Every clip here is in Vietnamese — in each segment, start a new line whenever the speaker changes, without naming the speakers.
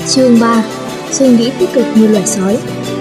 Chương 3. Suy nghĩ tích cực như loài sói.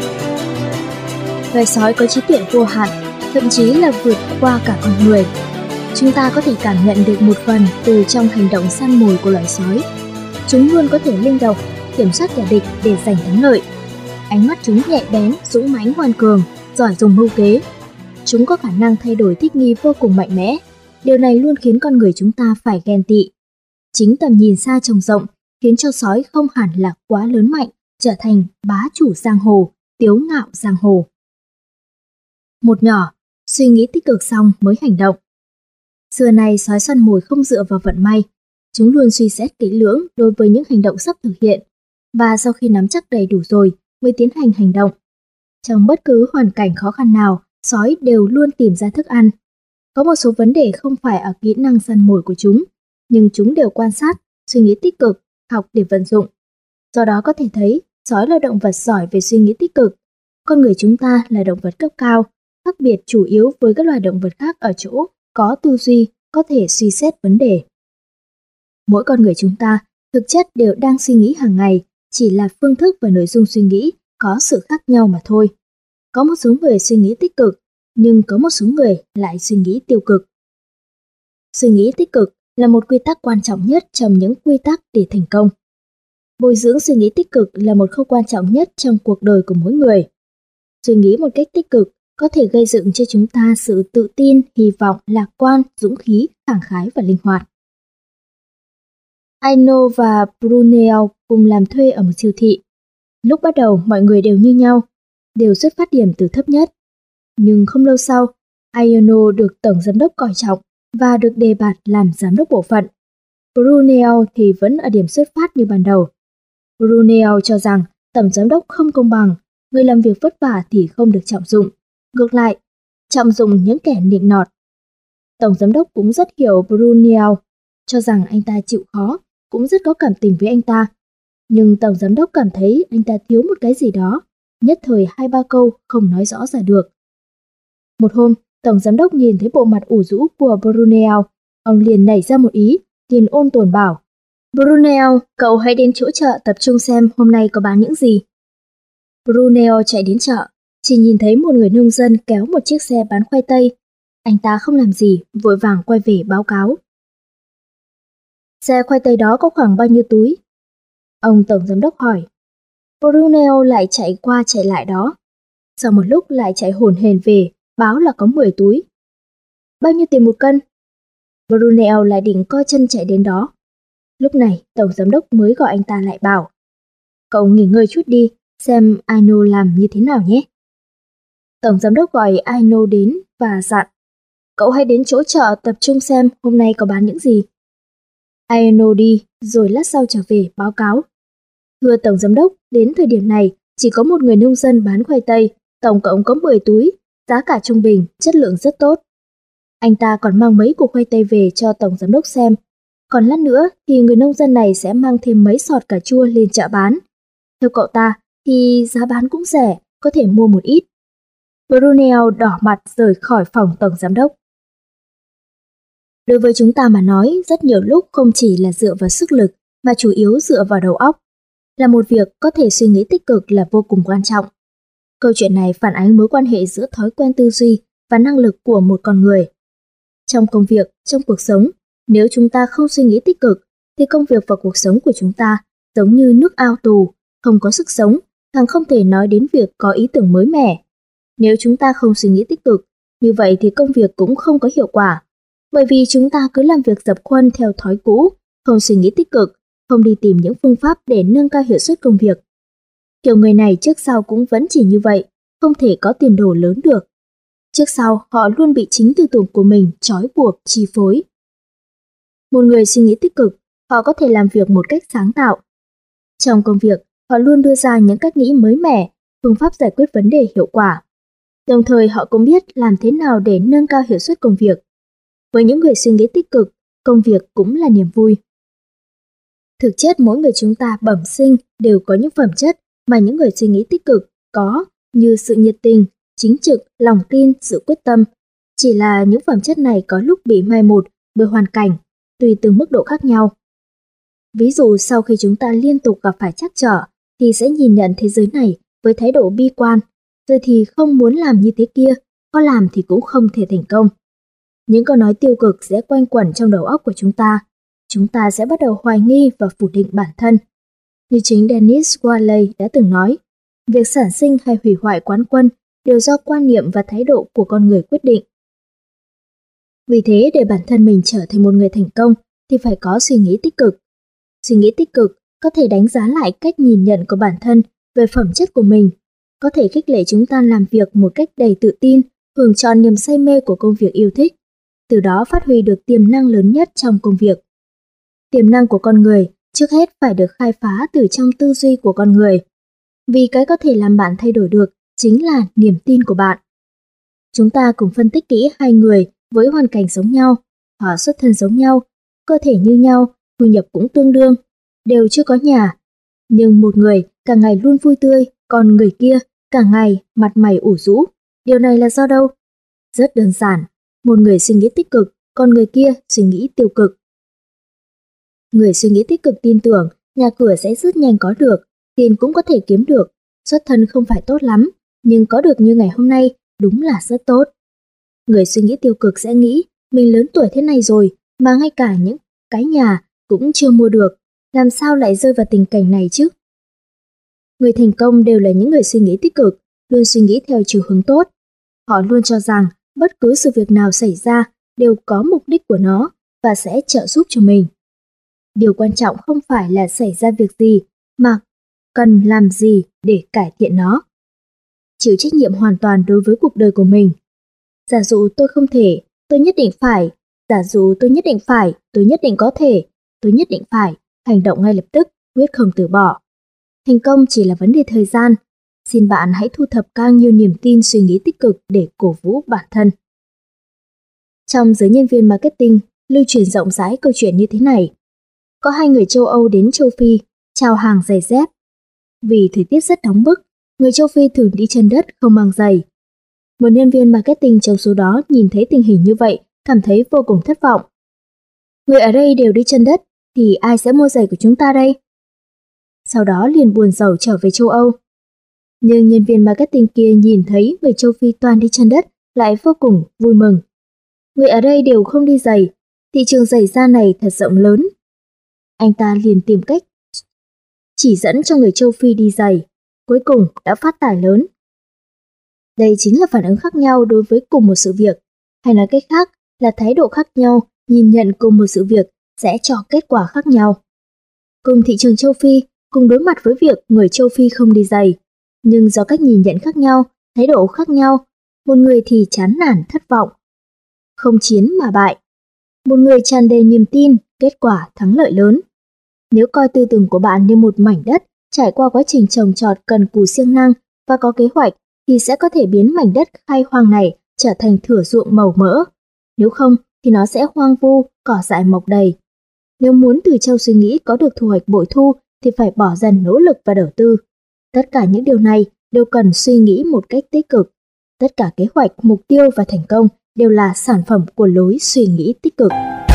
Loài sói có trí tuệ vô hạn, thậm chí là vượt qua cả con người. Chúng ta có thể cảm nhận được một phần từ trong hành động săn mồi của loài sói. Chúng luôn có thể linh động, kiểm soát kẻ địch để giành thắng lợi. Ánh mắt chúng nhạy bén, dũng mãnh ngoan cường, giỏi dùng mưu kế. Chúng có khả năng thay đổi thích nghi vô cùng mạnh mẽ. Điều này luôn khiến con người chúng ta phải ghen tị. Chính tầm nhìn xa trông rộng khiến cho sói không hẳn là quá lớn mạnh, trở thành bá chủ giang hồ, tiếu ngạo giang hồ. Một nhỏ, suy nghĩ tích cực xong mới hành động. Xưa nay sói săn mồi không dựa vào vận may, chúng luôn suy xét kỹ lưỡng đối với những hành động sắp thực hiện, và sau khi nắm chắc đầy đủ rồi mới tiến hành hành động. Trong bất cứ hoàn cảnh khó khăn nào, sói đều luôn tìm ra thức ăn. Có một số vấn đề không phải ở kỹ năng săn mồi của chúng, nhưng chúng đều quan sát, suy nghĩ tích cực, học để vận dụng. Do đó có thể thấy, sói là động vật giỏi về suy nghĩ tích cực. Con người chúng ta là động vật cấp cao, khác biệt chủ yếu với các loài động vật khác ở chỗ có tư duy, có thể suy xét vấn đề. Mỗi con người chúng ta thực chất đều đang suy nghĩ hàng ngày, chỉ là phương thức và nội dung suy nghĩ có sự khác nhau mà thôi. Có một số người suy nghĩ tích cực, nhưng có một số người lại suy nghĩ tiêu cực. Suy nghĩ tích cực là một quy tắc quan trọng nhất trong những quy tắc để thành công. Bồi dưỡng suy nghĩ tích cực là một khâu quan trọng nhất trong cuộc đời của mỗi người. Suy nghĩ một cách tích cực có thể gây dựng cho chúng ta sự tự tin, hy vọng, lạc quan, dũng khí, khẳng khái và linh hoạt. Aino và Brunel cùng làm thuê ở một siêu thị. Lúc bắt đầu mọi người đều như nhau, đều xuất phát điểm từ thấp nhất. Nhưng không lâu sau, Aino được tổng giám đốc coi trọng và được đề bạt làm giám đốc bộ phận. Brunel thì vẫn ở điểm xuất phát như ban đầu. Brunel cho rằng tổng giám đốc không công bằng, người làm việc vất vả thì không được trọng dụng. Ngược lại, trọng dụng những kẻ nịnh nọt. Tổng giám đốc cũng rất hiểu Brunel, cho rằng anh ta chịu khó, cũng rất có cảm tình với anh ta. Nhưng tổng giám đốc cảm thấy anh ta thiếu một cái gì đó, nhất thời 2-3 câu không nói rõ ra được. Một hôm, tổng giám đốc nhìn thấy bộ mặt ủ rũ của Brunel, ông liền nảy ra một ý, liền ôn tồn bảo: "Brunel, cậu hãy đến chỗ chợ tập trung xem hôm nay có bán những gì." Brunel chạy đến chợ, chỉ nhìn thấy một người nông dân kéo một chiếc xe bán khoai tây. Anh ta không làm gì, vội vàng quay về báo cáo: "Xe khoai tây đó có khoảng bao nhiêu túi?" Ông tổng giám đốc hỏi. Brunel lại chạy qua chạy lại đó. Sau một lúc lại chạy hổn hển về, báo là có 10 túi. "Bao nhiêu tiền một cân?" Brunel lại định co chân chạy đến đó. Lúc này, tổng giám đốc mới gọi anh ta lại bảo: "Cậu nghỉ ngơi chút đi, xem Aino làm như thế nào nhé." Tổng giám đốc gọi Aino đến và dặn: "Cậu hãy đến chỗ chợ tập trung xem hôm nay có bán những gì." Aino đi, rồi lát sau trở về báo cáo: "Thưa tổng giám đốc, đến thời điểm này chỉ có một người nông dân bán khoai tây, tổng cộng có 10 túi, giá cả trung bình, chất lượng rất tốt." Anh ta còn mang mấy củ khoai tây về cho tổng giám đốc xem. Còn lát nữa thì người nông dân này sẽ mang thêm mấy sọt cà chua lên chợ bán. Theo cậu ta thì giá bán cũng rẻ, có thể mua một ít. Brunel đỏ mặt rời khỏi phòng tổng giám đốc. Đối với chúng ta mà nói, rất nhiều lúc không chỉ là dựa vào sức lực mà chủ yếu dựa vào đầu óc. Là một việc có thể suy nghĩ tích cực là vô cùng quan trọng. Câu chuyện này phản ánh mối quan hệ giữa thói quen tư duy và năng lực của một con người. Trong công việc, trong cuộc sống, nếu chúng ta không suy nghĩ tích cực, thì công việc và cuộc sống của chúng ta giống như nước ao tù, không có sức sống, càng không thể nói đến việc có ý tưởng mới mẻ. Nếu chúng ta không suy nghĩ tích cực, như vậy thì công việc cũng không có hiệu quả. Bởi vì chúng ta cứ làm việc dập khuôn theo thói cũ, không suy nghĩ tích cực, không đi tìm những phương pháp để nâng cao hiệu suất công việc. Kiểu người này trước sau cũng vẫn chỉ như vậy, không thể có tiền đồ lớn được. Trước sau họ luôn bị chính tư tưởng của mình trói buộc, chi phối. Một người suy nghĩ tích cực, họ có thể làm việc một cách sáng tạo. Trong công việc, họ luôn đưa ra những cách nghĩ mới mẻ, phương pháp giải quyết vấn đề hiệu quả. Đồng thời họ cũng biết làm thế nào để nâng cao hiệu suất công việc. Với những người suy nghĩ tích cực, công việc cũng là niềm vui. Thực chất mỗi người chúng ta bẩm sinh đều có những phẩm chất mà những người suy nghĩ tích cực có, như sự nhiệt tình, chính trực, lòng tin, sự quyết tâm. Chỉ là những phẩm chất này có lúc bị mai một bởi hoàn cảnh, tùy từng mức độ khác nhau. Ví dụ sau khi chúng ta liên tục gặp phải trắc trở thì sẽ nhìn nhận thế giới này với thái độ bi quan, rồi thì không muốn làm như thế kia, có làm thì cũng không thể thành công. Những câu nói tiêu cực sẽ quanh quẩn trong đầu óc của chúng ta sẽ bắt đầu hoài nghi và phủ định bản thân. Như chính Dennis Whaley đã từng nói, việc sản sinh hay hủy hoại quán quân đều do quan niệm và thái độ của con người quyết định. Vì thế, để bản thân mình trở thành một người thành công thì phải có suy nghĩ tích cực. Suy nghĩ tích cực có thể đánh giá lại cách nhìn nhận của bản thân về phẩm chất của mình, có thể khích lệ chúng ta làm việc một cách đầy tự tin, hưởng trọn niềm say mê của công việc yêu thích, từ đó phát huy được tiềm năng lớn nhất trong công việc. Tiềm năng của con người trước hết phải được khai phá từ trong tư duy của con người, vì cái có thể làm bạn thay đổi được chính là niềm tin của bạn. Chúng ta cùng phân tích kỹ hai người với hoàn cảnh giống nhau, họ xuất thân giống nhau, cơ thể như nhau, thu nhập cũng tương đương, đều chưa có nhà. Nhưng một người cả ngày luôn vui tươi, còn người kia cả ngày mặt mày ủ rũ. Điều này là do đâu? Rất đơn giản, một người suy nghĩ tích cực, còn người kia suy nghĩ tiêu cực. Người suy nghĩ tích cực tin tưởng nhà cửa sẽ rất nhanh có được, tiền cũng có thể kiếm được, xuất thân không phải tốt lắm, nhưng có được như ngày hôm nay đúng là rất tốt. Người suy nghĩ tiêu cực sẽ nghĩ mình lớn tuổi thế này rồi mà ngay cả những cái nhà cũng chưa mua được, làm sao lại rơi vào tình cảnh này chứ? Người thành công đều là những người suy nghĩ tích cực, luôn suy nghĩ theo chiều hướng tốt. Họ luôn cho rằng bất cứ sự việc nào xảy ra đều có mục đích của nó và sẽ trợ giúp cho mình. Điều quan trọng không phải là xảy ra việc gì, mà cần làm gì để cải thiện nó. Chịu trách nhiệm hoàn toàn đối với cuộc đời của mình. Giả dụ tôi không thể, tôi nhất định phải. Giả dụ tôi nhất định phải, tôi nhất định có thể. Tôi nhất định phải, hành động ngay lập tức, quyết không từ bỏ. Thành công chỉ là vấn đề thời gian. Xin bạn hãy thu thập càng nhiều niềm tin suy nghĩ tích cực để cổ vũ bản thân. Trong giới nhân viên marketing, lưu truyền rộng rãi câu chuyện như thế này. Có hai người châu Âu đến châu Phi, chào hàng giày dép. Vì thời tiết rất nóng bức, người châu Phi thường đi chân đất không mang giày. Một nhân viên marketing trong số đó nhìn thấy tình hình như vậy, cảm thấy vô cùng thất vọng. Người ở đây đều đi chân đất, thì ai sẽ mua giày của chúng ta đây? Sau đó liền buồn rầu trở về châu Âu. Nhưng nhân viên marketing kia nhìn thấy người châu Phi toàn đi chân đất, lại vô cùng vui mừng. Người ở đây đều không đi giày, thị trường giày da này thật rộng lớn. Anh ta liền tìm cách chỉ dẫn cho người châu Phi đi giày, cuối cùng đã phát tài lớn. Đây chính là phản ứng khác nhau đối với cùng một sự việc, hay nói cách khác là thái độ khác nhau nhìn nhận cùng một sự việc sẽ cho kết quả khác nhau. Cùng thị trường châu Phi, cùng đối mặt với việc người châu Phi không đi giày, nhưng do cách nhìn nhận khác nhau, thái độ khác nhau, một người thì chán nản thất vọng, không chiến mà bại. Một người tràn đầy niềm tin, kết quả thắng lợi lớn. Nếu coi tư tưởng của bạn như một mảnh đất trải qua quá trình trồng trọt cần cù siêng năng và có kế hoạch, thì sẽ có thể biến mảnh đất khai hoang này trở thành thửa ruộng màu mỡ. Nếu không thì nó sẽ hoang vu, cỏ dại mọc đầy. Nếu muốn từ châu suy nghĩ có được thu hoạch bội thu thì phải bỏ dần nỗ lực và đầu tư. Tất cả những điều này đều cần suy nghĩ một cách tích cực. Tất cả kế hoạch, mục tiêu và thành công đều là sản phẩm của lối suy nghĩ tích cực.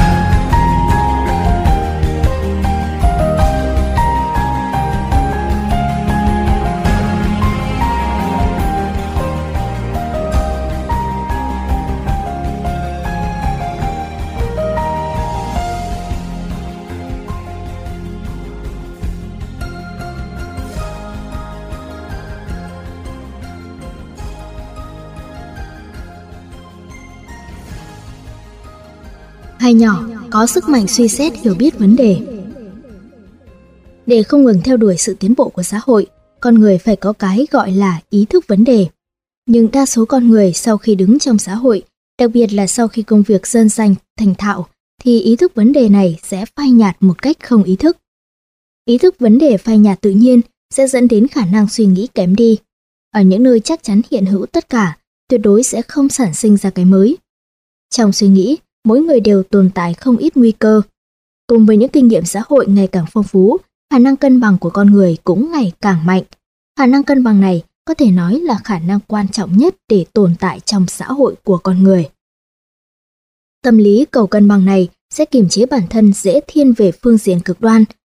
Hai nhỏ có sức mạnh suy xét hiểu biết vấn đề. Để không ngừng theo đuổi sự tiến bộ của xã hội, con người phải có cái gọi là ý thức vấn đề. Nhưng đa số con người sau khi đứng trong xã hội, đặc biệt là sau khi công việc dần dần thành thạo, thì ý thức vấn đề này sẽ phai nhạt một cách không ý thức. Ý thức vấn đề phai nhạt tự nhiên sẽ dẫn đến khả năng suy nghĩ kém đi. Ở những nơi chắc chắn hiện hữu tất cả, tuyệt đối sẽ không sản sinh ra cái mới. Trong suy nghĩ, mỗi người đều tồn tại không ít nguy cơ. Cùng với những kinh nghiệm xã hội ngày càng phong phú, khả năng cân bằng của con người cũng ngày càng mạnh. Khả năng cân bằng này có thể nói là khả năng quan trọng nhất để tồn tại trong xã hội của con người. Tâm lý cầu cân bằng này sẽ kiềm chế bản thân dễ thiên về phương diện cực đoan,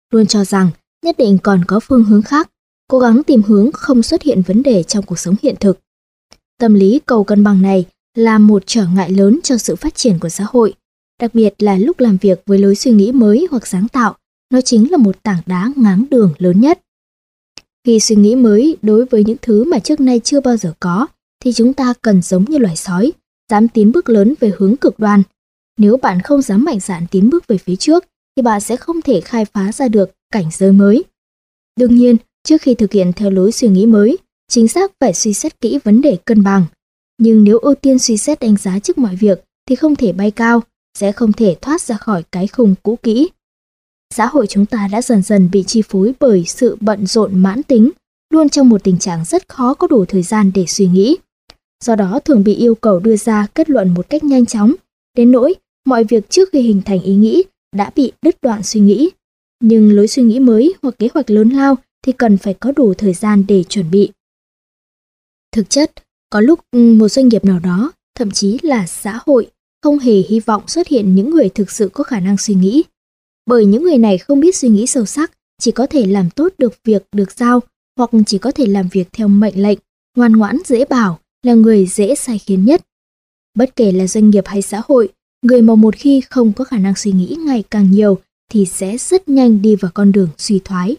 luôn cho rằng nhất định còn có phương hướng khác, cố gắng tìm hướng không xuất hiện vấn đề trong cuộc sống hiện thực. Tâm lý cầu cân bằng này là một trở ngại lớn cho sự phát triển của xã hội, đặc biệt là lúc làm việc với lối suy nghĩ mới hoặc sáng tạo, nó chính là một tảng đá ngáng đường lớn nhất. Khi suy nghĩ mới đối với những thứ mà trước nay chưa bao giờ có, thì chúng ta cần giống như loài sói, dám tiến bước lớn về hướng cực đoan. Nếu bạn không dám mạnh dạn tiến bước về phía trước, thì bạn sẽ không thể khai phá ra được cảnh giới mới. Đương nhiên, trước khi thực hiện theo lối suy nghĩ mới, chính xác phải suy xét kỹ vấn đề cân bằng. Nhưng nếu ưu tiên suy xét đánh giá trước mọi việc thì không thể bay cao, sẽ không thể thoát ra khỏi cái khung cũ kỹ. Xã hội chúng ta đã dần dần bị chi phối bởi sự bận rộn mãn tính, luôn trong một tình trạng rất khó có đủ thời gian để suy nghĩ. Do đó thường bị yêu cầu đưa ra kết luận một cách nhanh chóng, đến nỗi mọi việc trước khi hình thành ý nghĩ đã bị đứt đoạn suy nghĩ. Nhưng lối suy nghĩ mới hoặc kế hoạch lớn lao thì cần phải có đủ thời gian để chuẩn bị. Thực chất, có lúc một doanh nghiệp nào đó, thậm chí là xã hội, không hề hy vọng xuất hiện những người thực sự có khả năng suy nghĩ. Bởi những người này không biết suy nghĩ sâu sắc, chỉ có thể làm tốt được việc được giao, hoặc chỉ có thể làm việc theo mệnh lệnh, ngoan ngoãn dễ bảo, là người dễ sai khiến nhất. Bất kể là doanh nghiệp hay xã hội, người mà một khi không có khả năng suy nghĩ ngày càng nhiều thì sẽ rất nhanh đi vào con đường suy thoái.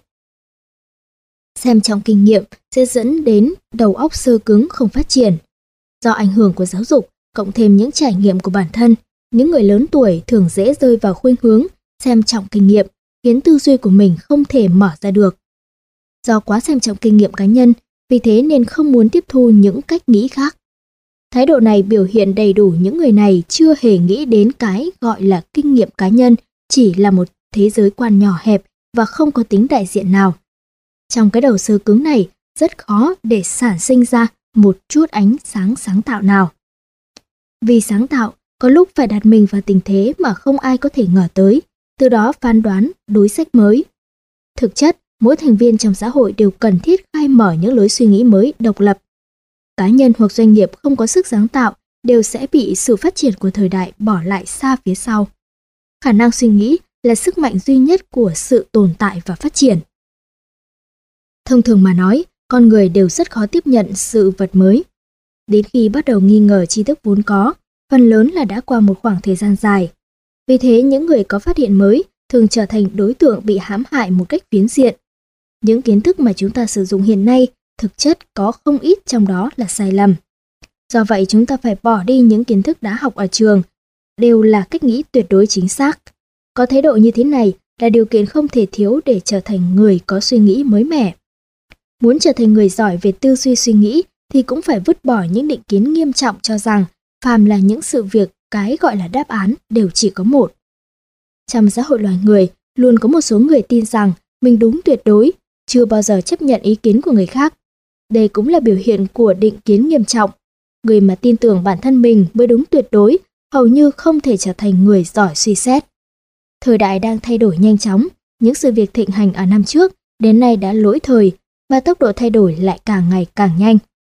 Xem trọng kinh nghiệm sẽ dẫn đến đầu óc xơ cứng không phát triển. Do ảnh hưởng của giáo dục, cộng thêm những trải nghiệm của bản thân, những người lớn tuổi thường dễ rơi vào khuynh hướng xem trọng kinh nghiệm, khiến tư duy của mình không thể mở ra được. Do quá xem trọng kinh nghiệm cá nhân, vì thế nên không muốn tiếp thu những cách nghĩ khác. Thái độ này biểu hiện đầy đủ những người này chưa hề nghĩ đến cái gọi là kinh nghiệm cá nhân chỉ là một thế giới quan nhỏ hẹp và không có tính đại diện nào. Trong cái đầu xơ cứng này, rất khó để sản sinh ra một chút ánh sáng sáng tạo nào. Vì sáng tạo, có lúc phải đặt mình vào tình thế mà không ai có thể ngờ tới, từ đó phán đoán đối sách mới. Thực chất, mỗi thành viên trong xã hội đều cần thiết khai mở những lối suy nghĩ mới độc lập. Cá nhân hoặc doanh nghiệp không có sức sáng tạo đều sẽ bị sự phát triển của thời đại bỏ lại xa phía sau. Khả năng suy nghĩ là sức mạnh duy nhất của sự tồn tại và phát triển. Thông thường mà nói, con người đều rất khó tiếp nhận sự vật mới. Đến khi bắt đầu nghi ngờ tri thức vốn có, phần lớn là đã qua một khoảng thời gian dài. Vì thế, những người có phát hiện mới thường trở thành đối tượng bị hãm hại một cách phiến diện. Những kiến thức mà chúng ta sử dụng hiện nay thực chất có không ít trong đó là sai lầm. Do vậy, chúng ta phải bỏ đi những kiến thức đã học ở trường, đều là cách nghĩ tuyệt đối chính xác. Có thái độ như thế này là điều kiện không thể thiếu để trở thành người có suy nghĩ mới mẻ. Muốn trở thành người giỏi về tư duy suy nghĩ thì cũng phải vứt bỏ những định kiến nghiêm trọng cho rằng phàm là những sự việc cái gọi là đáp án đều chỉ có một. Trong xã hội loài người, luôn có một số người tin rằng mình đúng tuyệt đối, chưa bao giờ chấp nhận ý kiến của người khác. Đây cũng là biểu hiện của định kiến nghiêm trọng. Người mà tin tưởng bản thân mình mới đúng tuyệt đối, hầu như không thể trở thành người giỏi suy xét. Thời đại đang thay đổi nhanh chóng, những sự việc thịnh hành ở năm trước đến nay đã lỗi thời, và tốc độ thay đổi lại càng ngày càng nhanh.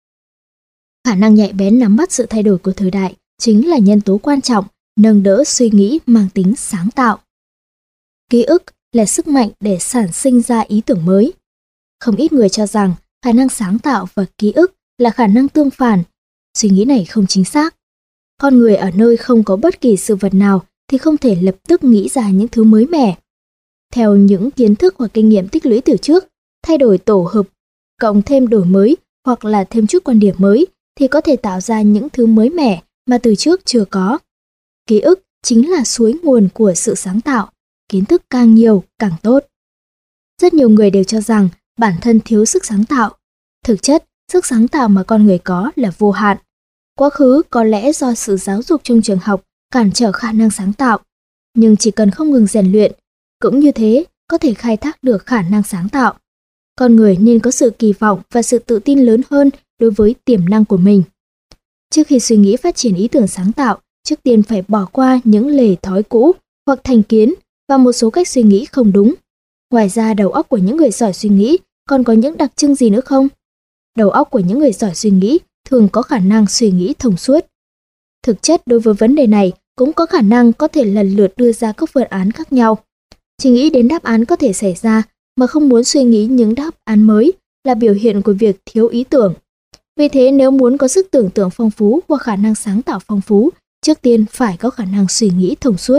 Khả năng nhạy bén nắm bắt sự thay đổi của thời đại chính là nhân tố quan trọng nâng đỡ suy nghĩ mang tính sáng tạo. Ký ức là sức mạnh để sản sinh ra ý tưởng mới. Không ít người cho rằng khả năng sáng tạo và ký ức là khả năng tương phản. Suy nghĩ này không chính xác. Con người ở nơi không có bất kỳ sự vật nào thì không thể lập tức nghĩ ra những thứ mới mẻ. Theo những kiến thức hoặc kinh nghiệm tích lũy từ trước, thay đổi tổ hợp, cộng thêm đổi mới hoặc là thêm chút quan điểm mới thì có thể tạo ra những thứ mới mẻ mà từ trước chưa có. Ký ức chính là suối nguồn của sự sáng tạo, kiến thức càng nhiều càng tốt. Rất nhiều người đều cho rằng bản thân thiếu sức sáng tạo. Thực chất, sức sáng tạo mà con người có là vô hạn. Quá khứ có lẽ do sự giáo dục trong trường học cản trở khả năng sáng tạo, nhưng chỉ cần không ngừng rèn luyện, cũng như thế có thể khai thác được khả năng sáng tạo. Con người nên có sự kỳ vọng và sự tự tin lớn hơn đối với tiềm năng của mình. Trước khi suy nghĩ phát triển ý tưởng sáng tạo, trước tiên phải bỏ qua những lề thói cũ hoặc thành kiến và một số cách suy nghĩ không đúng. Ngoài ra, đầu óc của những người giỏi suy nghĩ còn có những đặc trưng gì nữa không? Đầu óc của những người giỏi suy nghĩ thường có khả năng suy nghĩ thông suốt. Thực chất đối với vấn đề này cũng có khả năng có thể lần lượt đưa ra các phương án khác nhau. Chỉ nghĩ đến đáp án có thể xảy ra mà không muốn suy nghĩ những đáp án mới là biểu hiện của việc thiếu ý tưởng. Vì thế nếu muốn có sức tưởng tượng phong phú hoặc khả năng sáng tạo phong phú, trước tiên phải có khả năng suy nghĩ thông suốt.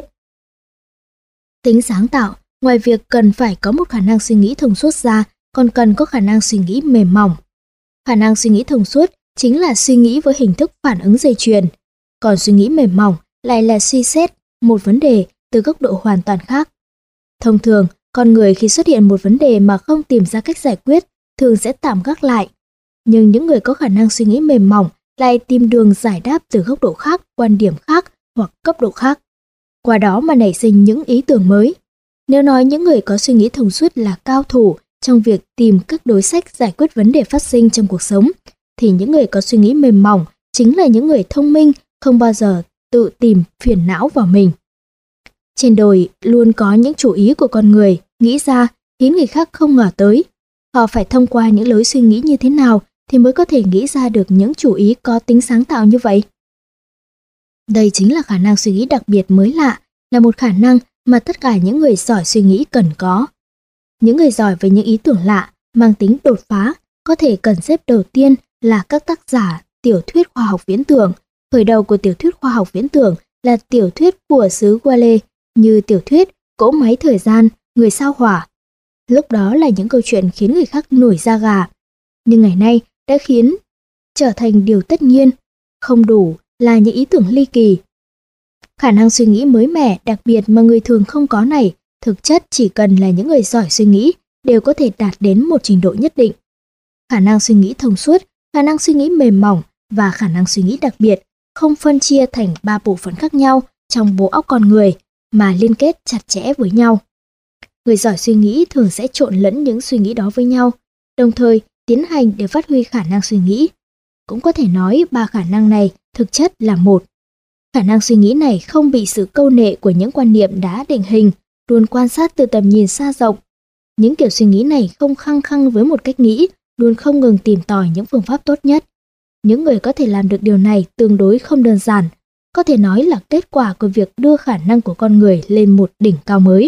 Tính sáng tạo, ngoài việc cần phải có một khả năng suy nghĩ thông suốt ra, còn cần có khả năng suy nghĩ mềm mỏng. Khả năng suy nghĩ thông suốt chính là suy nghĩ với hình thức phản ứng dây chuyền, còn suy nghĩ mềm mỏng lại là suy xét một vấn đề từ góc độ hoàn toàn khác. Thông thường, con người khi xuất hiện một vấn đề mà không tìm ra cách giải quyết, thường sẽ tạm gác lại. Nhưng những người có khả năng suy nghĩ mềm mỏng lại tìm đường giải đáp từ góc độ khác, quan điểm khác hoặc cấp độ khác. Qua đó mà nảy sinh những ý tưởng mới. Nếu nói những người có suy nghĩ thông suốt là cao thủ trong việc tìm các đối sách giải quyết vấn đề phát sinh trong cuộc sống, thì những người có suy nghĩ mềm mỏng chính là những người thông minh, không bao giờ tự tìm phiền não vào mình. Trên đời luôn có những chủ ý của con người nghĩ ra khiến người khác không ngờ tới. Họ phải thông qua những lối suy nghĩ như thế nào thì mới có thể nghĩ ra được những chủ ý có tính sáng tạo như vậy. Đây chính là khả năng suy nghĩ đặc biệt mới lạ, là một khả năng mà tất cả những người giỏi suy nghĩ cần có. Những người giỏi với những ý tưởng lạ, mang tính đột phá, có thể cần xếp đầu tiên là các tác giả tiểu thuyết khoa học viễn tưởng. Khởi đầu của tiểu thuyết khoa học viễn tưởng là tiểu thuyết của xứ Wale, như tiểu thuyết Cỗ máy thời gian, Người sao hỏa. Lúc đó là những câu chuyện khiến người khác nổi da gà, nhưng ngày nay đã khiến trở thành điều tất nhiên, không đủ là những ý tưởng ly kỳ. Khả năng suy nghĩ mới mẻ, đặc biệt mà người thường không có này, thực chất chỉ cần là những người giỏi suy nghĩ đều có thể đạt đến một trình độ nhất định. Khả năng suy nghĩ thông suốt, khả năng suy nghĩ mềm mỏng và khả năng suy nghĩ đặc biệt không phân chia thành 3 bộ phận khác nhau trong bộ óc con người mà liên kết chặt chẽ với nhau. Người giỏi suy nghĩ thường sẽ trộn lẫn những suy nghĩ đó với nhau, đồng thời tiến hành để phát huy khả năng suy nghĩ. Cũng có thể nói 3 khả năng này thực chất là một. Khả năng suy nghĩ này không bị sự câu nệ của những quan niệm đã định hình, luôn quan sát từ tầm nhìn xa rộng. Những kiểu suy nghĩ này không khăng khăng với một cách nghĩ, luôn không ngừng tìm tòi những phương pháp tốt nhất. Những người có thể làm được điều này tương đối không đơn giản, có thể nói là kết quả của việc đưa khả năng của con người lên một đỉnh cao mới.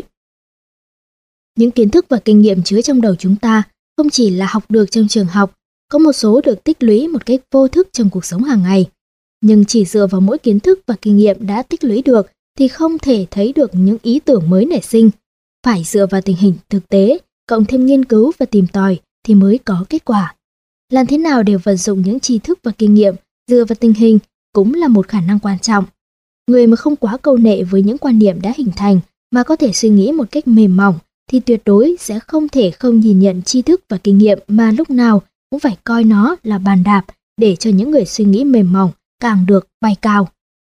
Những kiến thức và kinh nghiệm chứa trong đầu chúng ta không chỉ là học được trong trường học, có một số được tích lũy một cách vô thức trong cuộc sống hàng ngày. Nhưng chỉ dựa vào mỗi kiến thức và kinh nghiệm đã tích lũy được thì không thể thấy được những ý tưởng mới nảy sinh. Phải dựa vào tình hình thực tế, cộng thêm nghiên cứu và tìm tòi thì mới có kết quả. Làm thế nào để vận dụng những tri thức và kinh nghiệm dựa vào tình hình cũng là một khả năng quan trọng. Người mà không quá câu nệ với những quan niệm đã hình thành mà có thể suy nghĩ một cách mềm mỏng thì tuyệt đối sẽ không thể không nhìn nhận tri thức và kinh nghiệm mà lúc nào cũng phải coi nó là bàn đạp để cho những người suy nghĩ mềm mỏng càng được bay cao.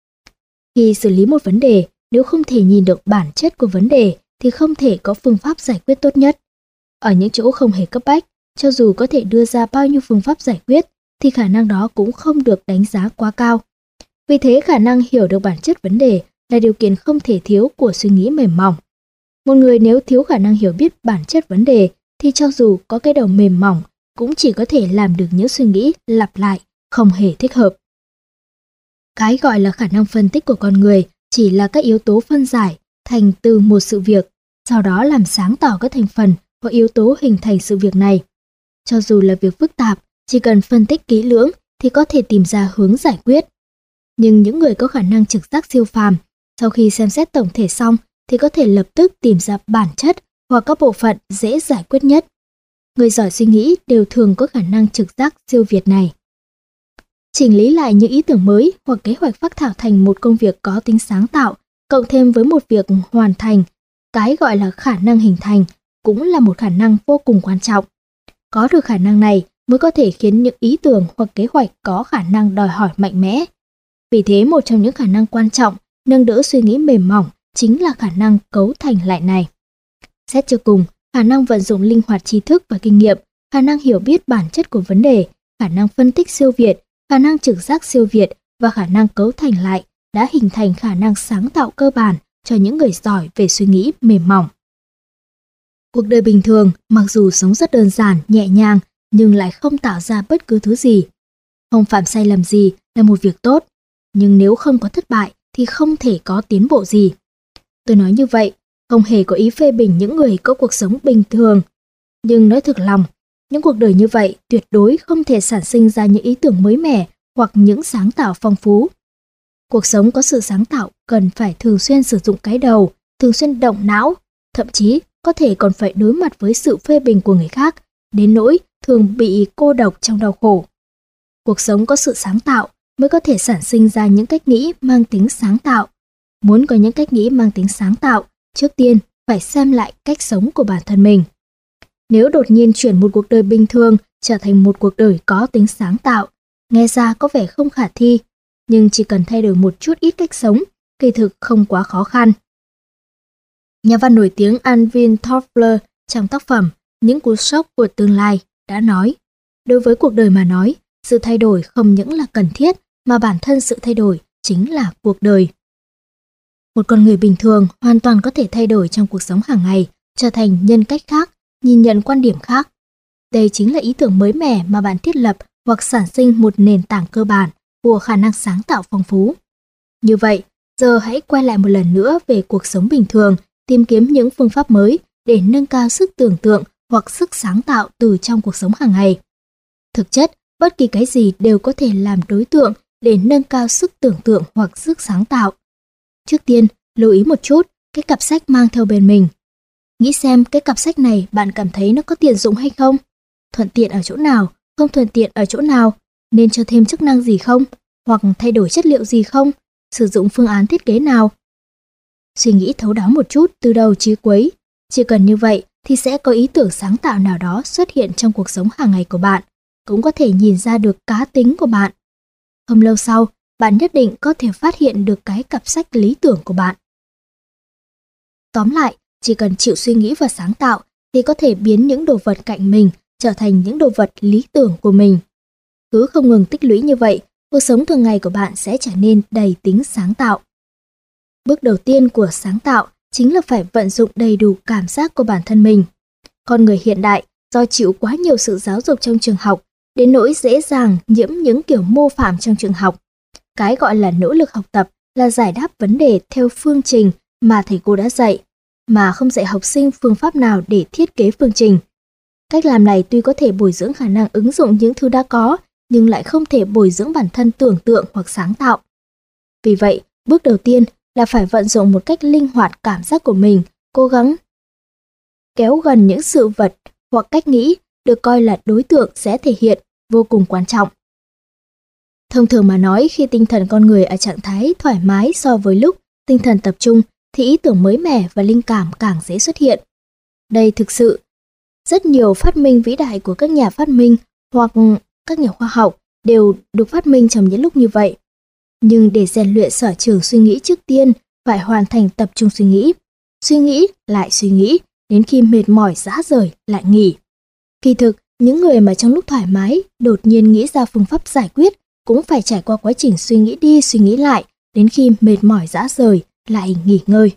Khi xử lý một vấn đề, nếu không thể nhìn được bản chất của vấn đề thì không thể có phương pháp giải quyết tốt nhất. Ở những chỗ không hề cấp bách, cho dù có thể đưa ra bao nhiêu phương pháp giải quyết thì khả năng đó cũng không được đánh giá quá cao. Vì thế khả năng hiểu được bản chất vấn đề là điều kiện không thể thiếu của suy nghĩ mềm mỏng. Một người nếu thiếu khả năng hiểu biết bản chất vấn đề thì cho dù có cái đầu mềm mỏng cũng chỉ có thể làm được những suy nghĩ lặp lại, không hề thích hợp. Cái gọi là khả năng phân tích của con người chỉ là các yếu tố phân giải thành từ một sự việc, sau đó làm sáng tỏ các thành phần hoặc yếu tố hình thành sự việc này. Cho dù là việc phức tạp, chỉ cần phân tích kỹ lưỡng thì có thể tìm ra hướng giải quyết. Nhưng những người có khả năng trực giác siêu phàm, sau khi xem xét tổng thể xong thì có thể lập tức tìm ra bản chất hoặc các bộ phận dễ giải quyết nhất. Người giỏi suy nghĩ đều thường có khả năng trực giác siêu việt này. Chỉnh lý lại những ý tưởng mới hoặc kế hoạch phác thảo thành một công việc có tính sáng tạo, cộng thêm với một việc hoàn thành, cái gọi là khả năng hình thành, cũng là một khả năng vô cùng quan trọng. Có được khả năng này mới có thể khiến những ý tưởng hoặc kế hoạch có khả năng đòi hỏi mạnh mẽ. Vì thế một trong những khả năng quan trọng nâng đỡ suy nghĩ mềm mỏng chính là khả năng cấu thành lại này. Xét cho cùng, khả năng vận dụng linh hoạt tri thức và kinh nghiệm, khả năng hiểu biết bản chất của vấn đề, khả năng phân tích siêu việt, khả năng trực giác siêu việt và khả năng cấu thành lại đã hình thành khả năng sáng tạo cơ bản cho những người giỏi về suy nghĩ mềm mỏng. Cuộc đời bình thường, mặc dù sống rất đơn giản, nhẹ nhàng, nhưng lại không tạo ra bất cứ thứ gì. Không phạm sai lầm gì là một việc tốt, nhưng nếu không có thất bại thì không thể có tiến bộ gì. Tôi nói như vậy, không hề có ý phê bình những người có cuộc sống bình thường. Nhưng nói thực lòng, những cuộc đời như vậy tuyệt đối không thể sản sinh ra những ý tưởng mới mẻ hoặc những sáng tạo phong phú. Cuộc sống có sự sáng tạo cần phải thường xuyên sử dụng cái đầu, thường xuyên động não, thậm chí có thể còn phải đối mặt với sự phê bình của người khác, đến nỗi thường bị cô độc trong đau khổ. Cuộc sống có sự sáng tạo mới có thể sản sinh ra những cách nghĩ mang tính sáng tạo. Muốn có những cách nghĩ mang tính sáng tạo, trước tiên phải xem lại cách sống của bản thân mình. Nếu đột nhiên chuyển một cuộc đời bình thường trở thành một cuộc đời có tính sáng tạo, nghe ra có vẻ không khả thi, nhưng chỉ cần thay đổi một chút ít cách sống, kỳ thực không quá khó khăn. Nhà văn nổi tiếng Alvin Toffler trong tác phẩm Những cú sốc của tương lai đã nói, đối với cuộc đời mà nói, sự thay đổi không những là cần thiết mà bản thân sự thay đổi chính là cuộc đời. Một con người bình thường hoàn toàn có thể thay đổi trong cuộc sống hàng ngày, trở thành nhân cách khác, nhìn nhận quan điểm khác. Đây chính là ý tưởng mới mẻ mà bạn thiết lập hoặc sản sinh một nền tảng cơ bản của khả năng sáng tạo phong phú. Như vậy, giờ hãy quay lại một lần nữa về cuộc sống bình thường, tìm kiếm những phương pháp mới để nâng cao sức tưởng tượng hoặc sức sáng tạo từ trong cuộc sống hàng ngày. Thực chất, bất kỳ cái gì đều có thể làm đối tượng để nâng cao sức tưởng tượng hoặc sức sáng tạo. Trước tiên, lưu ý một chút cái cặp sách mang theo bên mình. Nghĩ xem cái cặp sách này bạn cảm thấy nó có tiện dụng hay không? Thuận tiện ở chỗ nào, không thuận tiện ở chỗ nào? Nên cho thêm chức năng gì không? Hoặc thay đổi chất liệu gì không? Sử dụng phương án thiết kế nào? Suy nghĩ thấu đáo một chút từ đầu chí cuối. Chỉ cần như vậy thì sẽ có ý tưởng sáng tạo nào đó xuất hiện trong cuộc sống hàng ngày của bạn. Cũng có thể nhìn ra được cá tính của bạn. Không lâu sau, bạn nhất định có thể phát hiện được cái cặp sách lý tưởng của bạn. Tóm lại, chỉ cần chịu suy nghĩ và sáng tạo thì có thể biến những đồ vật cạnh mình trở thành những đồ vật lý tưởng của mình. Cứ không ngừng tích lũy như vậy, cuộc sống thường ngày của bạn sẽ trở nên đầy tính sáng tạo. Bước đầu tiên của sáng tạo chính là phải vận dụng đầy đủ cảm giác của bản thân mình. Con người hiện đại do chịu quá nhiều sự giáo dục trong trường học, đến nỗi dễ dàng nhiễm những kiểu mô phạm trong trường học. Cái gọi là nỗ lực học tập là giải đáp vấn đề theo phương trình mà thầy cô đã dạy, mà không dạy học sinh phương pháp nào để thiết kế phương trình. Cách làm này tuy có thể bồi dưỡng khả năng ứng dụng những thứ đã có, nhưng lại không thể bồi dưỡng bản thân tưởng tượng hoặc sáng tạo. Vì vậy, bước đầu tiên là phải vận dụng một cách linh hoạt cảm giác của mình, cố gắng kéo gần những sự vật hoặc cách nghĩ được coi là đối tượng sẽ thể hiện vô cùng quan trọng. Thông thường mà nói, khi tinh thần con người ở trạng thái thoải mái so với lúc tinh thần tập trung thì ý tưởng mới mẻ và linh cảm càng dễ xuất hiện. Đây thực sự, rất nhiều phát minh vĩ đại của các nhà phát minh hoặc các nhà khoa học đều được phát minh trong những lúc như vậy. Nhưng để rèn luyện sở trường suy nghĩ trước tiên phải hoàn thành tập trung suy nghĩ lại suy nghĩ, đến khi mệt mỏi rã rời lại nghỉ. Kỳ thực, những người mà trong lúc thoải mái đột nhiên nghĩ ra phương pháp giải quyết cũng phải trải qua quá trình suy nghĩ đi suy nghĩ lại, đến khi mệt mỏi rã rời lại nghỉ ngơi.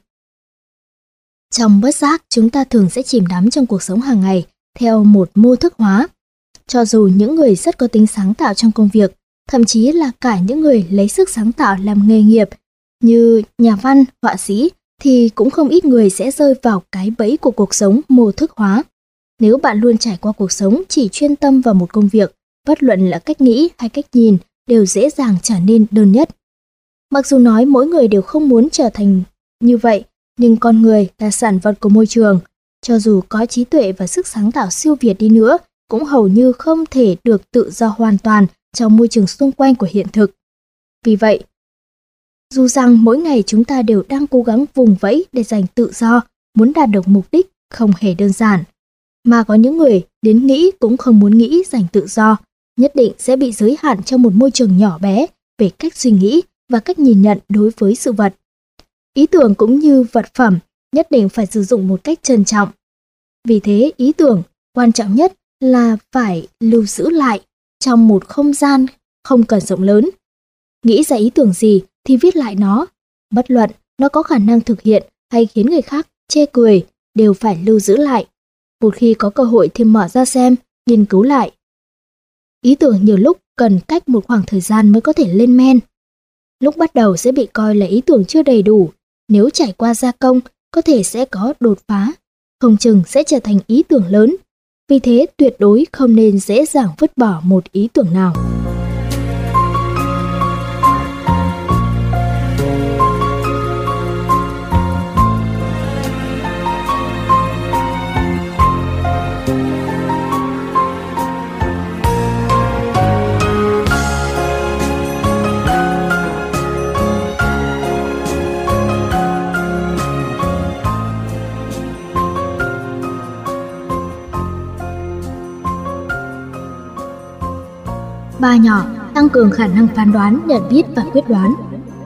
Trong bất giác, chúng ta thường sẽ chìm đắm trong cuộc sống hàng ngày theo một mô thức hóa. Cho dù những người rất có tính sáng tạo trong công việc, thậm chí là cả những người lấy sức sáng tạo làm nghề nghiệp như nhà văn, họa sĩ, thì cũng không ít người sẽ rơi vào cái bẫy của cuộc sống mô thức hóa. Nếu bạn luôn trải qua cuộc sống chỉ chuyên tâm vào một công việc, bất luận là cách nghĩ hay cách nhìn đều dễ dàng trở nên đơn nhất. Mặc dù nói mỗi người đều không muốn trở thành như vậy, nhưng con người là sản vật của môi trường. Cho dù có trí tuệ và sức sáng tạo siêu việt đi nữa, cũng hầu như không thể được tự do hoàn toàn trong môi trường xung quanh của hiện thực. Vì vậy, dù rằng mỗi ngày chúng ta đều đang cố gắng vùng vẫy để giành tự do, muốn đạt được mục đích không hề đơn giản. Mà có những người đến nghĩ cũng không muốn nghĩ giành tự do, nhất định sẽ bị giới hạn trong một môi trường nhỏ bé về cách suy nghĩ và cách nhìn nhận đối với sự vật. Ý tưởng cũng như vật phẩm nhất định phải sử dụng một cách trân trọng. Vì thế, ý tưởng quan trọng nhất là phải lưu giữ lại trong một không gian không cần rộng lớn. Nghĩ ra ý tưởng gì thì viết lại nó, bất luận nó có khả năng thực hiện hay khiến người khác chê cười, đều phải lưu giữ lại. Một khi có cơ hội thì mở ra xem, nghiên cứu lại. Ý tưởng nhiều lúc cần cách một khoảng thời gian mới có thể lên men. Lúc bắt đầu sẽ bị coi là ý tưởng chưa đầy đủ, nếu trải qua gia công có thể sẽ có đột phá, không chừng sẽ trở thành ý tưởng lớn. Vì thế tuyệt đối không nên dễ dàng vứt bỏ một ý tưởng nào. Ba nhỏ, tăng cường khả năng phán đoán, nhận biết và quyết đoán.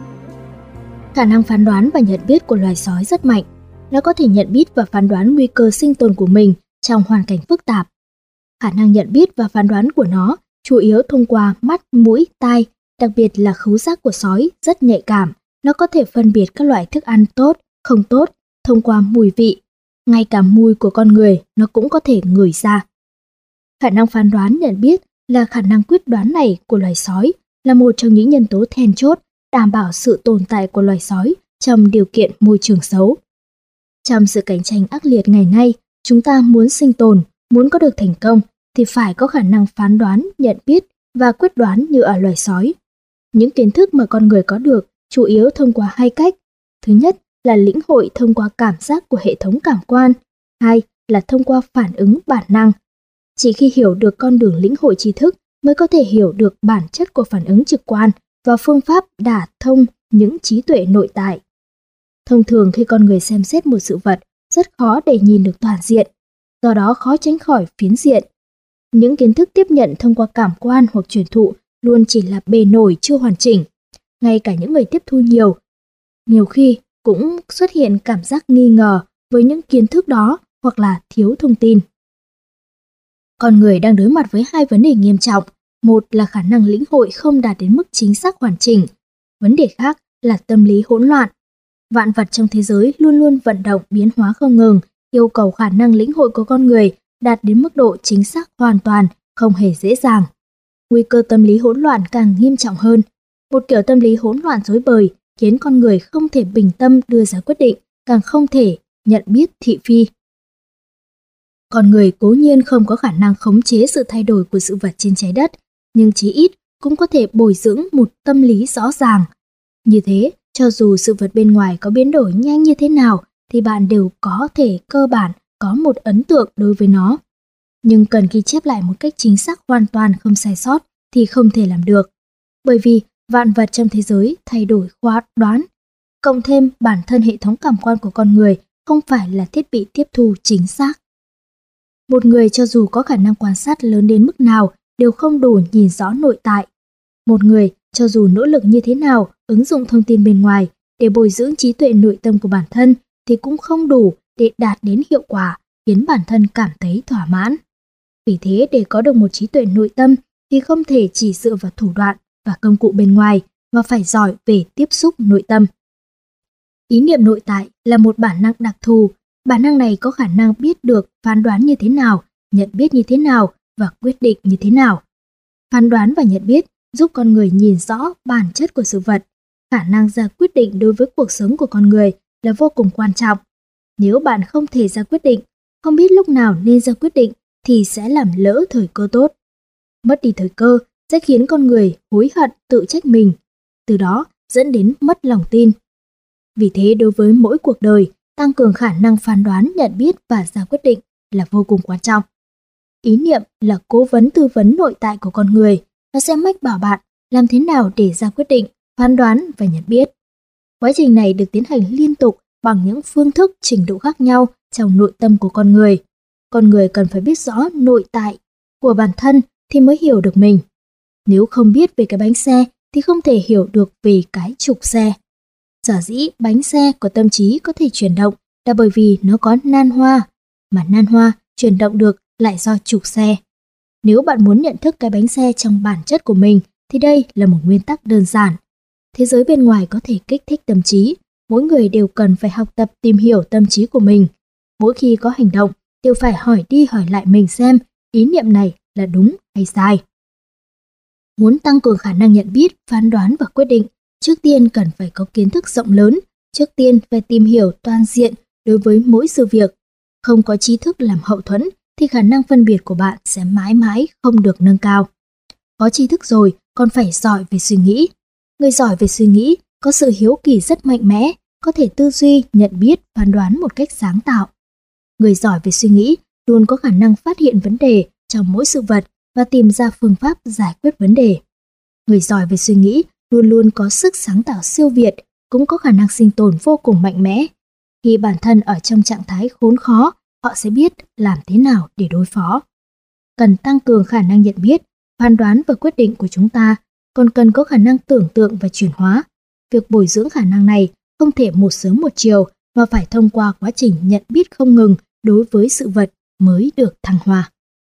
Khả năng phán đoán và nhận biết của loài sói rất mạnh. Nó có thể nhận biết và phán đoán nguy cơ sinh tồn của mình trong hoàn cảnh phức tạp. Khả năng nhận biết và phán đoán của nó chủ yếu thông qua mắt, mũi, tai, đặc biệt là khứu giác của sói rất nhạy cảm. Nó có thể phân biệt các loại thức ăn tốt, không tốt thông qua mùi vị. Ngay cả mùi của con người nó cũng có thể ngửi ra. Khả năng phán đoán, nhận biết là khả năng quyết đoán này của loài sói là một trong những nhân tố then chốt đảm bảo sự tồn tại của loài sói trong điều kiện môi trường xấu. Trong sự cạnh tranh ác liệt ngày nay, chúng ta muốn sinh tồn, muốn có được thành công thì phải có khả năng phán đoán, nhận biết và quyết đoán như ở loài sói. Những kiến thức mà con người có được chủ yếu thông qua hai cách. Thứ nhất là lĩnh hội thông qua cảm giác của hệ thống cảm quan. Hai là thông qua phản ứng bản năng. Chỉ khi hiểu được con đường lĩnh hội tri thức mới có thể hiểu được bản chất của phản ứng trực quan và phương pháp đả thông những trí tuệ nội tại. Thông thường khi con người xem xét một sự vật, rất khó để nhìn được toàn diện, do đó khó tránh khỏi phiến diện. Những kiến thức tiếp nhận thông qua cảm quan hoặc truyền thụ luôn chỉ là bề nổi chưa hoàn chỉnh. Ngay cả những người tiếp thu nhiều khi cũng xuất hiện cảm giác nghi ngờ với những kiến thức đó hoặc là thiếu thông tin. Con người đang đối mặt với hai vấn đề nghiêm trọng. Một là khả năng lĩnh hội không đạt đến mức chính xác hoàn chỉnh. Vấn đề khác là tâm lý hỗn loạn. Vạn vật trong thế giới luôn luôn vận động biến hóa không ngừng, yêu cầu khả năng lĩnh hội của con người đạt đến mức độ chính xác hoàn toàn, không hề dễ dàng. Nguy cơ tâm lý hỗn loạn càng nghiêm trọng hơn. Một kiểu tâm lý hỗn loạn rối bời khiến con người không thể bình tâm đưa ra quyết định, càng không thể nhận biết thị phi. Con người cố nhiên không có khả năng khống chế sự thay đổi của sự vật trên trái đất, nhưng chí ít cũng có thể bồi dưỡng một tâm lý rõ ràng. Như thế, cho dù sự vật bên ngoài có biến đổi nhanh như thế nào, thì bạn đều có thể cơ bản có một ấn tượng đối với nó. Nhưng cần ghi chép lại một cách chính xác hoàn toàn không sai sót thì không thể làm được. Bởi vì vạn vật trong thế giới thay đổi khoa đoán, cộng thêm bản thân hệ thống cảm quan của con người không phải là thiết bị tiếp thu chính xác. Một người cho dù có khả năng quan sát lớn đến mức nào đều không đủ nhìn rõ nội tại. Một người cho dù nỗ lực như thế nào ứng dụng thông tin bên ngoài để bồi dưỡng trí tuệ nội tâm của bản thân thì cũng không đủ để đạt đến hiệu quả khiến bản thân cảm thấy thỏa mãn. Vì thế để có được một trí tuệ nội tâm thì không thể chỉ dựa vào thủ đoạn và công cụ bên ngoài mà phải giỏi về tiếp xúc nội tâm. Ý niệm nội tại là một bản năng đặc thù. Bản năng này có khả năng biết được phán đoán như thế nào, nhận biết như thế nào và quyết định như thế nào. Phán đoán và nhận biết giúp con người nhìn rõ bản chất của sự vật. Khả năng ra quyết định đối với cuộc sống của con người là vô cùng quan trọng. Nếu bạn không thể ra quyết định, không biết lúc nào nên ra quyết định thì sẽ làm lỡ thời cơ tốt. Mất đi thời cơ sẽ khiến con người hối hận tự trách mình, từ đó dẫn đến mất lòng tin. Vì thế đối với mỗi cuộc đời, tăng cường khả năng phán đoán, nhận biết và ra quyết định là vô cùng quan trọng. Ý niệm là cố vấn tư vấn nội tại của con người, nó sẽ mách bảo bạn làm thế nào để ra quyết định, phán đoán và nhận biết. Quá trình này được tiến hành liên tục bằng những phương thức trình độ khác nhau trong nội tâm của con người. Con người cần phải biết rõ nội tại của bản thân thì mới hiểu được mình. Nếu không biết về cái bánh xe thì không thể hiểu được về cái trục xe. Sở dĩ bánh xe của tâm trí có thể chuyển động là bởi vì nó có nan hoa, mà nan hoa chuyển động được lại do trục xe. Nếu bạn muốn nhận thức cái bánh xe trong bản chất của mình thì đây là một nguyên tắc đơn giản. Thế giới bên ngoài có thể kích thích tâm trí, mỗi người đều cần phải học tập tìm hiểu tâm trí của mình. Mỗi khi có hành động, đều phải hỏi đi hỏi lại mình xem ý niệm này là đúng hay sai. Muốn tăng cường khả năng nhận biết, phán đoán và quyết định, trước tiên cần phải có kiến thức rộng lớn. Trước tiên phải tìm hiểu toàn diện đối với mỗi sự việc. Không có trí thức làm hậu thuẫn thì khả năng phân biệt của bạn sẽ mãi mãi không được nâng cao. Có trí thức rồi còn phải giỏi về suy nghĩ. Người giỏi về suy nghĩ có sự hiếu kỳ rất mạnh mẽ, có thể tư duy, nhận biết, phán đoán một cách sáng tạo. Người giỏi về suy nghĩ luôn có khả năng phát hiện vấn đề trong mỗi sự vật và tìm ra phương pháp giải quyết vấn đề. Người giỏi về suy nghĩ luôn luôn có sức sáng tạo siêu việt, cũng có khả năng sinh tồn vô cùng mạnh mẽ. Khi bản thân ở trong trạng thái khốn khó, họ sẽ biết làm thế nào để đối phó. Cần tăng cường khả năng nhận biết, phán đoán và quyết định của chúng ta, còn cần có khả năng tưởng tượng và chuyển hóa. Việc bồi dưỡng khả năng này không thể một sớm một chiều mà phải thông qua quá trình nhận biết không ngừng đối với sự vật mới được thăng hoa.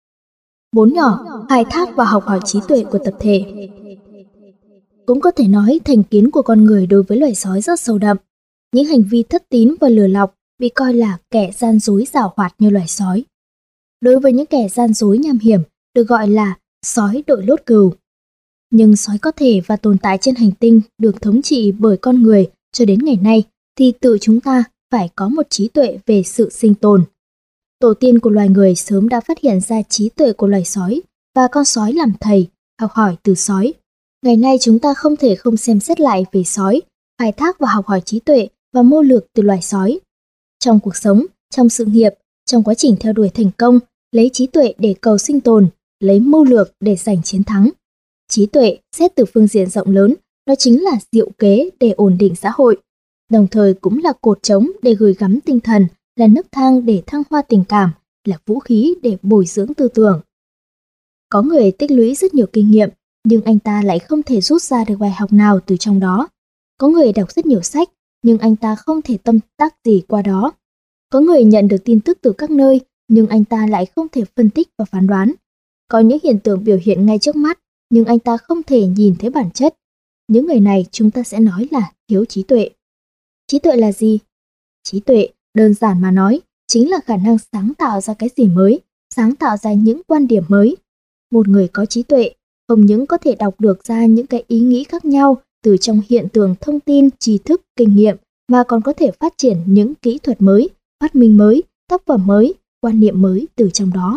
4 nhỏ, khai thác và học hỏi trí tuệ của tập thể. Cũng có thể nói thành kiến của con người đối với loài sói rất sâu đậm. Những hành vi thất tín và lừa lọc bị coi là kẻ gian dối giảo hoạt như loài sói. Đối với những kẻ gian dối nham hiểm được gọi là sói đội lốt cừu. Nhưng sói có thể và tồn tại trên hành tinh được thống trị bởi con người cho đến ngày nay thì tự chúng ta phải có một trí tuệ về sự sinh tồn. Tổ tiên của loài người sớm đã phát hiện ra trí tuệ của loài sói và con sói làm thầy, học hỏi từ sói. Ngày nay chúng ta không thể không xem xét lại về sói, khai thác và học hỏi trí tuệ và mưu lược từ loài sói. Trong cuộc sống, trong sự nghiệp, trong quá trình theo đuổi thành công, lấy trí tuệ để cầu sinh tồn, lấy mưu lược để giành chiến thắng. Trí tuệ, xét từ phương diện rộng lớn, đó chính là diệu kế để ổn định xã hội, đồng thời cũng là cột trống để gửi gắm tinh thần, là nấc thang để thăng hoa tình cảm, là vũ khí để bồi dưỡng tư tưởng. Có người tích lũy rất nhiều kinh nghiệm, nhưng anh ta lại không thể rút ra được bài học nào từ trong đó. Có người đọc rất nhiều sách, nhưng anh ta không thể tâm đắc gì qua đó. Có người nhận được tin tức từ các nơi, nhưng anh ta lại không thể phân tích và phán đoán. Có những hiện tượng biểu hiện ngay trước mắt, nhưng anh ta không thể nhìn thấy bản chất. Những người này chúng ta sẽ nói là thiếu trí tuệ. Trí tuệ là gì? Trí tuệ, đơn giản mà nói, chính là khả năng sáng tạo ra cái gì mới, sáng tạo ra những quan điểm mới. Một người có trí tuệ không những có thể đọc được ra những cái ý nghĩ khác nhau từ trong hiện tượng thông tin, tri thức, kinh nghiệm, mà còn có thể phát triển những kỹ thuật mới, phát minh mới, tác phẩm mới, quan niệm mới từ trong đó.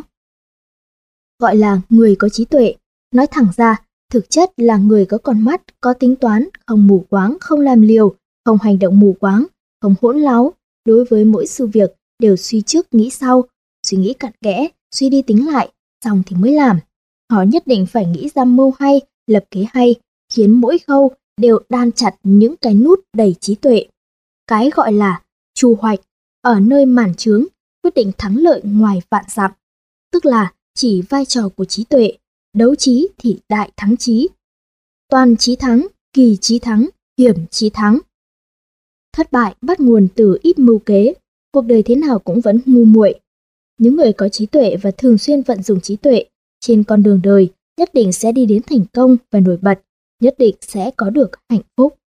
Gọi là người có trí tuệ, nói thẳng ra, thực chất là người có con mắt, có tính toán, không mù quáng, không làm liều, không hành động mù quáng, không hỗn láo, đối với mỗi sự việc đều suy trước nghĩ sau, suy nghĩ cặn kẽ, suy đi tính lại, xong thì mới làm. Họ nhất định phải nghĩ ra mưu hay, lập kế hay, khiến mỗi khâu đều đan chặt những cái nút đầy trí tuệ. Cái gọi là chu hoạch, ở nơi màn trướng, quyết định thắng lợi ngoài vạn dặm, tức là chỉ vai trò của trí tuệ, đấu trí thì đại thắng trí. Toàn trí thắng, kỳ trí thắng, hiểm trí thắng. Thất bại bắt nguồn từ ít mưu kế, cuộc đời thế nào cũng vẫn ngu muội. Những người có trí tuệ và thường xuyên vận dụng trí tuệ trên con đường đời nhất định sẽ đi đến thành công và nổi bật, nhất định sẽ có được hạnh phúc.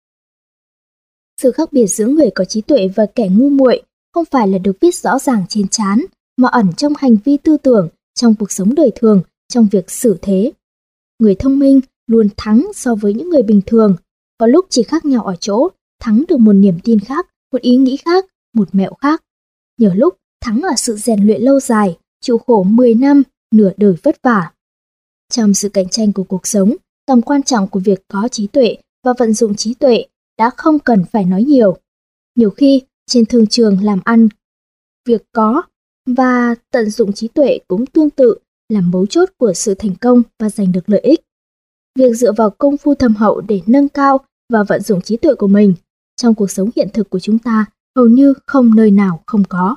Sự khác biệt giữa người có trí tuệ và kẻ ngu muội không phải là được viết rõ ràng trên trán, mà ẩn trong hành vi tư tưởng, trong cuộc sống đời thường, trong việc xử thế. Người thông minh luôn thắng so với những người bình thường, có lúc chỉ khác nhau ở chỗ thắng được một niềm tin khác, một ý nghĩ khác, một mẹo khác. Nhiều lúc thắng ở sự rèn luyện lâu dài, chịu khổ 10 năm, nửa đời vất vả. Trong sự cạnh tranh của cuộc sống, tầm quan trọng của việc có trí tuệ và vận dụng trí tuệ đã không cần phải nói nhiều. Nhiều khi, trên thương trường làm ăn, việc có và tận dụng trí tuệ cũng tương tự là mấu chốt của sự thành công và giành được lợi ích. Việc dựa vào công phu thâm hậu để nâng cao và vận dụng trí tuệ của mình trong cuộc sống hiện thực của chúng ta hầu như không nơi nào không có.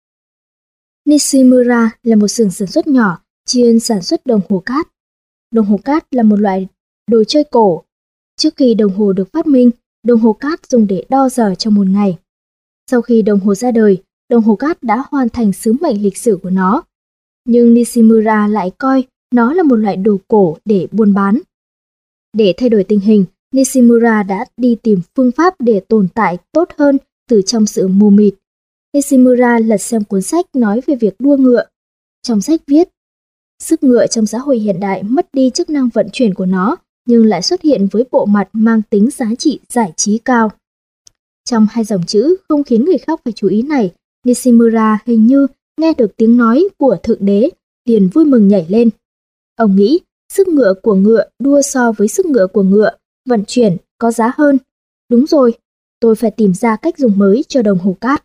Nishimura là một xưởng sản xuất nhỏ chuyên sản xuất đồng hồ cát. Đồng hồ cát là một loại đồ chơi cổ. Trước khi đồng hồ được phát minh, đồng hồ cát dùng để đo giờ trong một ngày. Sau khi đồng hồ ra đời, đồng hồ cát đã hoàn thành sứ mệnh lịch sử của nó. Nhưng Nishimura lại coi nó là một loại đồ cổ để buôn bán. Để thay đổi tình hình, Nishimura đã đi tìm phương pháp để tồn tại tốt hơn từ trong sự mù mịt. Nishimura lật xem cuốn sách nói về việc đua ngựa. Trong sách viết, sức ngựa trong xã hội hiện đại mất đi chức năng vận chuyển của nó, nhưng lại xuất hiện với bộ mặt mang tính giá trị giải trí cao. Trong hai dòng chữ không khiến người khác phải chú ý này, Nishimura hình như nghe được tiếng nói của thượng đế, liền vui mừng nhảy lên. Ông nghĩ sức ngựa của ngựa đua so với sức ngựa của ngựa, vận chuyển có giá hơn. Đúng rồi, tôi phải tìm ra cách dùng mới cho đồng hồ cát.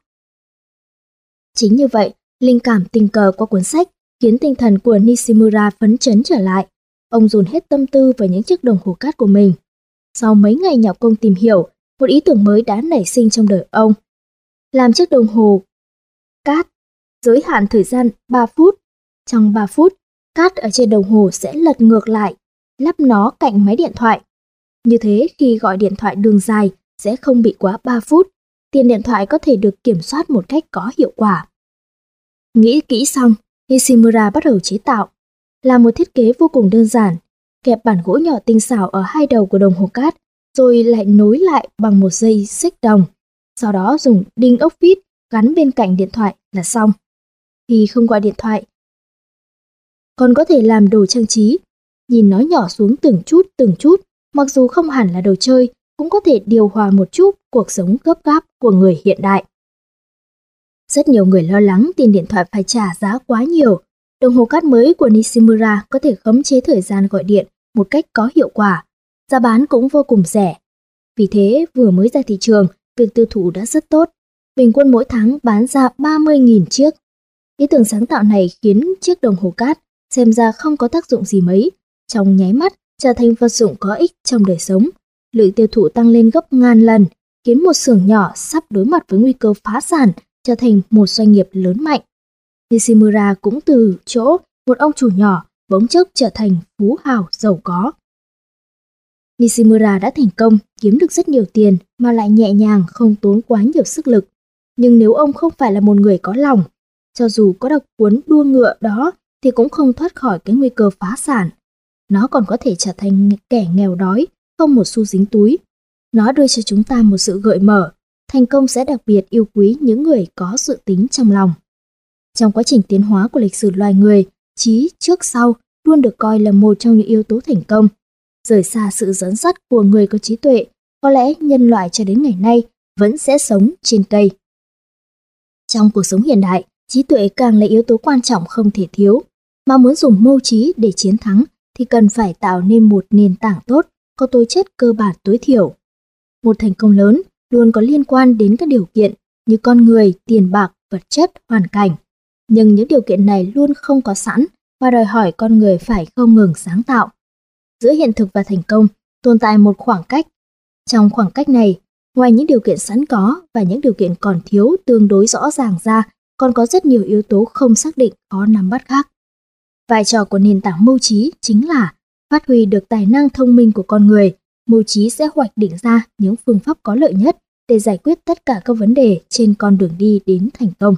Chính như vậy, linh cảm tình cờ qua cuốn sách khiến tinh thần của Nishimura phấn chấn trở lại. Ông dồn hết tâm tư vào những chiếc đồng hồ cát của mình. Sau mấy ngày nhọc công tìm hiểu, một ý tưởng mới đã nảy sinh trong đời ông. Làm chiếc đồng hồ cát, giới hạn thời gian 3 phút. Trong 3 phút, cát ở trên đồng hồ sẽ lật ngược lại, lắp nó cạnh máy điện thoại. Như thế khi gọi điện thoại đường dài sẽ không bị quá 3 phút, tiền điện thoại có thể được kiểm soát một cách có hiệu quả. Nghĩ kỹ xong, Nishimura bắt đầu chế tạo. Là một thiết kế vô cùng đơn giản, kẹp bản gỗ nhỏ tinh xảo ở hai đầu của đồng hồ cát, rồi lại nối lại bằng một dây xích đồng. Sau đó dùng đinh ốc vít gắn bên cạnh điện thoại là xong. Khi không gọi điện thoại, còn có thể làm đồ trang trí. Nhìn nó nhỏ xuống từng chút, mặc dù không hẳn là đồ chơi, cũng có thể điều hòa một chút cuộc sống gấp gáp của người hiện đại. Rất nhiều người lo lắng tiền điện thoại phải trả giá quá nhiều. Đồng hồ cát mới của Nishimura có thể khống chế thời gian gọi điện một cách có hiệu quả. Giá bán cũng vô cùng rẻ. Vì thế, vừa mới ra thị trường, việc tiêu thụ đã rất tốt. Bình quân mỗi tháng bán ra 30.000 chiếc. Ý tưởng sáng tạo này khiến chiếc đồng hồ cát xem ra không có tác dụng gì mấy, trong nháy mắt trở thành vật dụng có ích trong đời sống. Lượng tiêu thụ tăng lên gấp ngàn lần, khiến một xưởng nhỏ sắp đối mặt với nguy cơ phá sản trở thành một doanh nghiệp lớn mạnh. Nishimura cũng từ chỗ một ông chủ nhỏ bỗng chốc trở thành phú hào giàu có. Nishimura đã thành công kiếm được rất nhiều tiền mà lại nhẹ nhàng, không tốn quá nhiều sức lực. Nhưng nếu ông không phải là một người có lòng, cho dù có đọc cuốn đua ngựa đó thì cũng không thoát khỏi cái nguy cơ phá sản. Nó còn có thể trở thành kẻ nghèo đói, không một xu dính túi. Nó đưa cho chúng ta một sự gợi mở. Thành công sẽ đặc biệt yêu quý những người có dự tính trong lòng. Trong quá trình tiến hóa của lịch sử loài người, trí trước sau luôn được coi là một trong những yếu tố thành công. Rời xa sự dẫn dắt của người có trí tuệ, có lẽ nhân loại cho đến ngày nay vẫn sẽ sống trên cây. Trong cuộc sống hiện đại, trí tuệ càng là yếu tố quan trọng không thể thiếu. Mà muốn dùng mưu trí để chiến thắng thì cần phải tạo nên một nền tảng tốt, có tố chất cơ bản tối thiểu. Một thành công lớn luôn có liên quan đến các điều kiện như con người, tiền bạc, vật chất, hoàn cảnh. Nhưng những điều kiện này luôn không có sẵn và đòi hỏi con người phải không ngừng sáng tạo. Giữa hiện thực và thành công tồn tại một khoảng cách. Trong khoảng cách này, ngoài những điều kiện sẵn có và những điều kiện còn thiếu tương đối rõ ràng ra, còn có rất nhiều yếu tố không xác định khó nắm bắt khác. Vai trò của nền tảng mưu trí chính là phát huy được tài năng thông minh của con người. Mưu trí sẽ hoạch định ra những phương pháp có lợi nhất để giải quyết tất cả các vấn đề trên con đường đi đến thành công.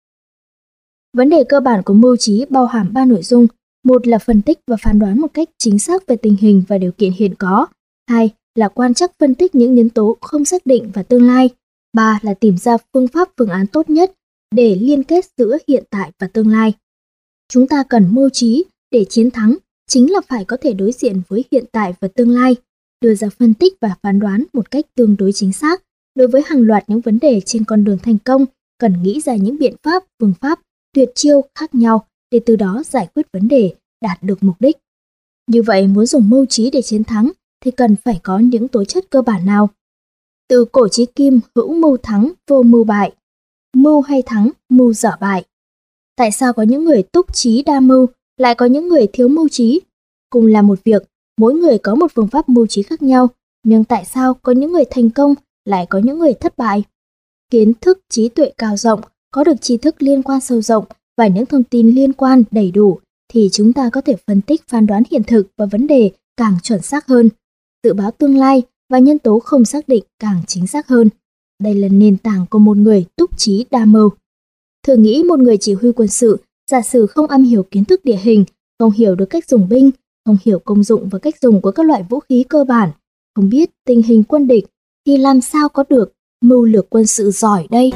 Vấn đề cơ bản của mưu trí bao hàm 3 nội dung. Một là phân tích và phán đoán một cách chính xác về tình hình và điều kiện hiện có. Hai là quan trắc phân tích những nhân tố không xác định và tương lai. Ba là tìm ra phương pháp phương án tốt nhất để liên kết giữa hiện tại và tương lai. Chúng ta cần mưu trí để chiến thắng, chính là phải có thể đối diện với hiện tại và tương lai, đưa ra phân tích và phán đoán một cách tương đối chính xác. Đối với hàng loạt những vấn đề trên con đường thành công, cần nghĩ ra những biện pháp, phương pháp, tuyệt chiêu khác nhau để từ đó giải quyết vấn đề, đạt được mục đích. Như vậy, muốn dùng mưu trí để chiến thắng thì cần phải có những tố chất cơ bản nào? Từ cổ chí kim, hữu mưu thắng, vô mưu bại. Mưu hay thắng, mưu dở bại. Tại sao có những người túc trí đa mưu, lại có những người thiếu mưu trí? Cùng là một việc, mỗi người có một phương pháp mưu trí khác nhau, nhưng tại sao có những người thành công, lại có những người thất bại? Kiến thức trí tuệ cao rộng, có được tri thức liên quan sâu rộng và những thông tin liên quan đầy đủ, thì chúng ta có thể phân tích phán đoán hiện thực và vấn đề càng chuẩn xác hơn, dự báo tương lai và nhân tố không xác định càng chính xác hơn. Đây là nền tảng của một người túc trí đa mưu. Thường nghĩ một người chỉ huy quân sự, giả sử không am hiểu kiến thức địa hình, không hiểu được cách dùng binh, không hiểu công dụng và cách dùng của các loại vũ khí cơ bản, không biết tình hình quân địch, thì làm sao có được mưu lược quân sự giỏi đây?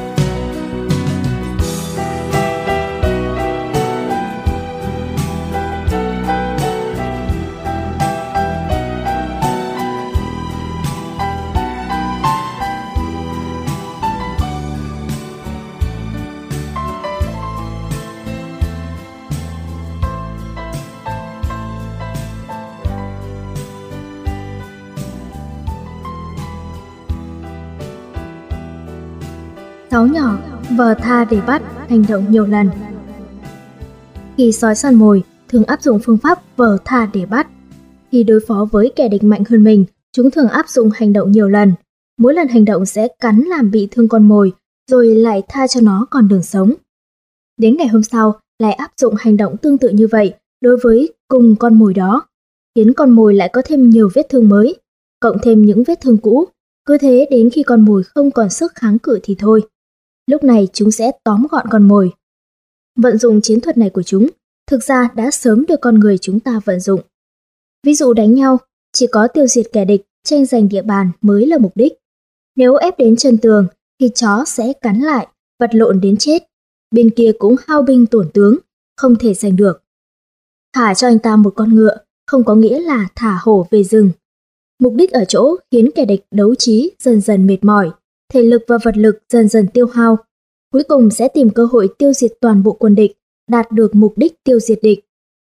Sáo nhỏ, vờ tha để bắt, hành động nhiều lần. Khi sói săn mồi, thường áp dụng phương pháp vờ tha để bắt. Khi đối phó với kẻ địch mạnh hơn mình, chúng thường áp dụng hành động nhiều lần. Mỗi lần hành động sẽ cắn làm bị thương con mồi, rồi lại tha cho nó còn đường sống. Đến ngày hôm sau, lại áp dụng hành động tương tự như vậy đối với cùng con mồi đó, khiến con mồi lại có thêm nhiều vết thương mới, cộng thêm những vết thương cũ. Cứ thế đến khi con mồi không còn sức kháng cự thì thôi. Lúc này chúng sẽ tóm gọn con mồi. Vận dụng chiến thuật này của chúng, thực ra đã sớm được con người chúng ta vận dụng. Ví dụ đánh nhau, chỉ có tiêu diệt kẻ địch, tranh giành địa bàn mới là mục đích. Nếu ép đến chân tường, thì chó sẽ cắn lại, vật lộn đến chết. Bên kia cũng hao binh tổn tướng, không thể giành được. Thả cho anh ta một con ngựa, không có nghĩa là thả hổ về rừng. Mục đích ở chỗ khiến kẻ địch đấu trí dần dần mệt mỏi, thể lực và vật lực dần dần tiêu hao. Cuối cùng sẽ tìm cơ hội tiêu diệt toàn bộ quân địch, đạt được mục đích tiêu diệt địch.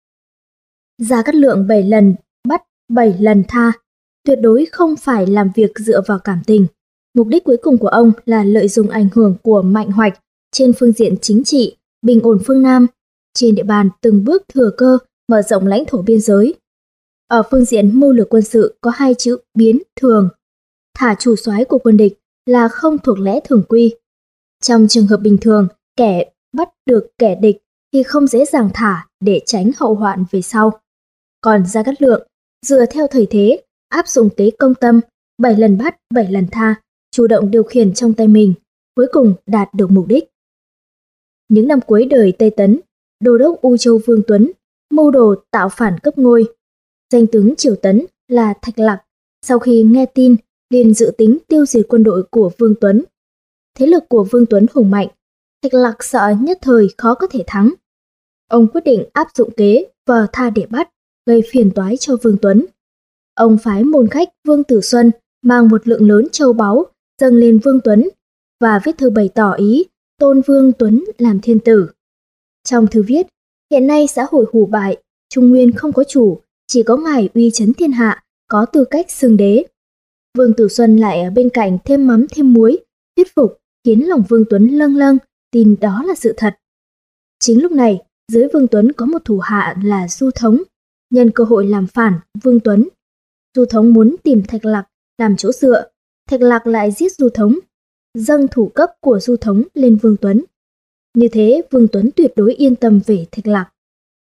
Gia Cát Lượng 7 lần bắt, 7 lần tha, tuyệt đối không phải làm việc dựa vào cảm tình. Mục đích cuối cùng của ông là lợi dụng ảnh hưởng của Mạnh Hoạch trên phương diện chính trị, bình ổn phương Nam, trên địa bàn từng bước thừa cơ mở rộng lãnh thổ biên giới. Ở phương diện mưu lược quân sự có hai chữ biến thường. Thả chủ soái của quân địch là không thuộc lẽ thường quy. Trong trường hợp bình thường, kẻ bắt được kẻ địch thì không dễ dàng thả để tránh hậu hoạn về sau. Còn Gia Cát Lượng dựa theo thời thế, áp dụng kế công tâm, 7 lần bắt, 7 lần tha, chủ động điều khiển trong tay mình, cuối cùng đạt được mục đích. Những năm cuối đời Tây Tấn, đô đốc U Châu Vương Tuấn mưu đồ tạo phản cấp ngôi. Danh tướng Triều Tấn là Thạch Lặc, sau khi nghe tin liền dự tính tiêu diệt quân đội của Vương Tuấn. Thế lực của Vương Tuấn hùng mạnh, Thạch Lặc sợ nhất thời khó có thể thắng. Ông quyết định áp dụng kế vờ tha để bắt, gây phiền toái cho Vương Tuấn. Ông phái môn khách Vương Tử Xuân mang một lượng lớn châu báu dâng lên Vương Tuấn và viết thư bày tỏ ý tôn Vương Tuấn làm thiên tử. Trong thư viết, hiện nay xã hội hủ bại, Trung Nguyên không có chủ, chỉ có ngài uy chấn thiên hạ, có tư cách xưng đế. Vương Tử Xuân lại ở bên cạnh thêm mắm thêm muối, thuyết phục, khiến lòng Vương Tuấn lâng lâng, tin đó là sự thật. Chính lúc này, dưới Vương Tuấn có một thủ hạ là Du Thống, nhân cơ hội làm phản Vương Tuấn. Du Thống muốn tìm Thạch Lặc làm chỗ dựa, Thạch Lặc lại giết Du Thống, dâng thủ cấp của Du Thống lên Vương Tuấn. Như thế, Vương Tuấn tuyệt đối yên tâm về Thạch Lặc.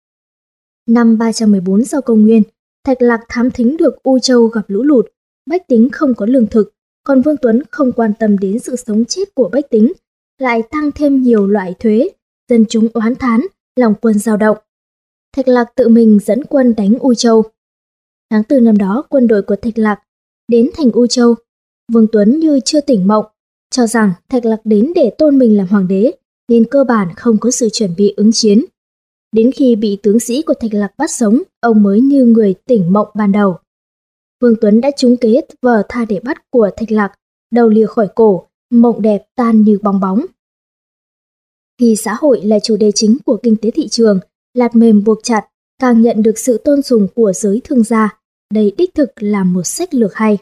Năm 314 sau công nguyên, Thạch Lặc thám thính được U Châu gặp lũ lụt, bách tính không có lương thực, còn Vương Tuấn không quan tâm đến sự sống chết của bách tính, lại tăng thêm nhiều loại thuế, dân chúng oán thán, lòng quân dao động. Thạch Lặc tự mình dẫn quân đánh U Châu. Tháng 4 năm đó, quân đội của Thạch Lặc đến thành U Châu. Vương Tuấn như chưa tỉnh mộng, cho rằng Thạch Lặc đến để tôn mình làm hoàng đế, nên cơ bản không có sự chuẩn bị ứng chiến. Đến khi bị tướng sĩ của Thạch Lặc bắt sống, ông mới như người tỉnh mộng ban đầu. Vương Tuấn đã trúng kế vờ tha để bắt của Thạch Lặc, đầu lìa khỏi cổ, mộng đẹp tan như bong bóng. Khi xã hội là chủ đề chính của kinh tế thị trường, lạt mềm buộc chặt, càng nhận được sự tôn sùng của giới thương gia, đây đích thực là một sách lược hay.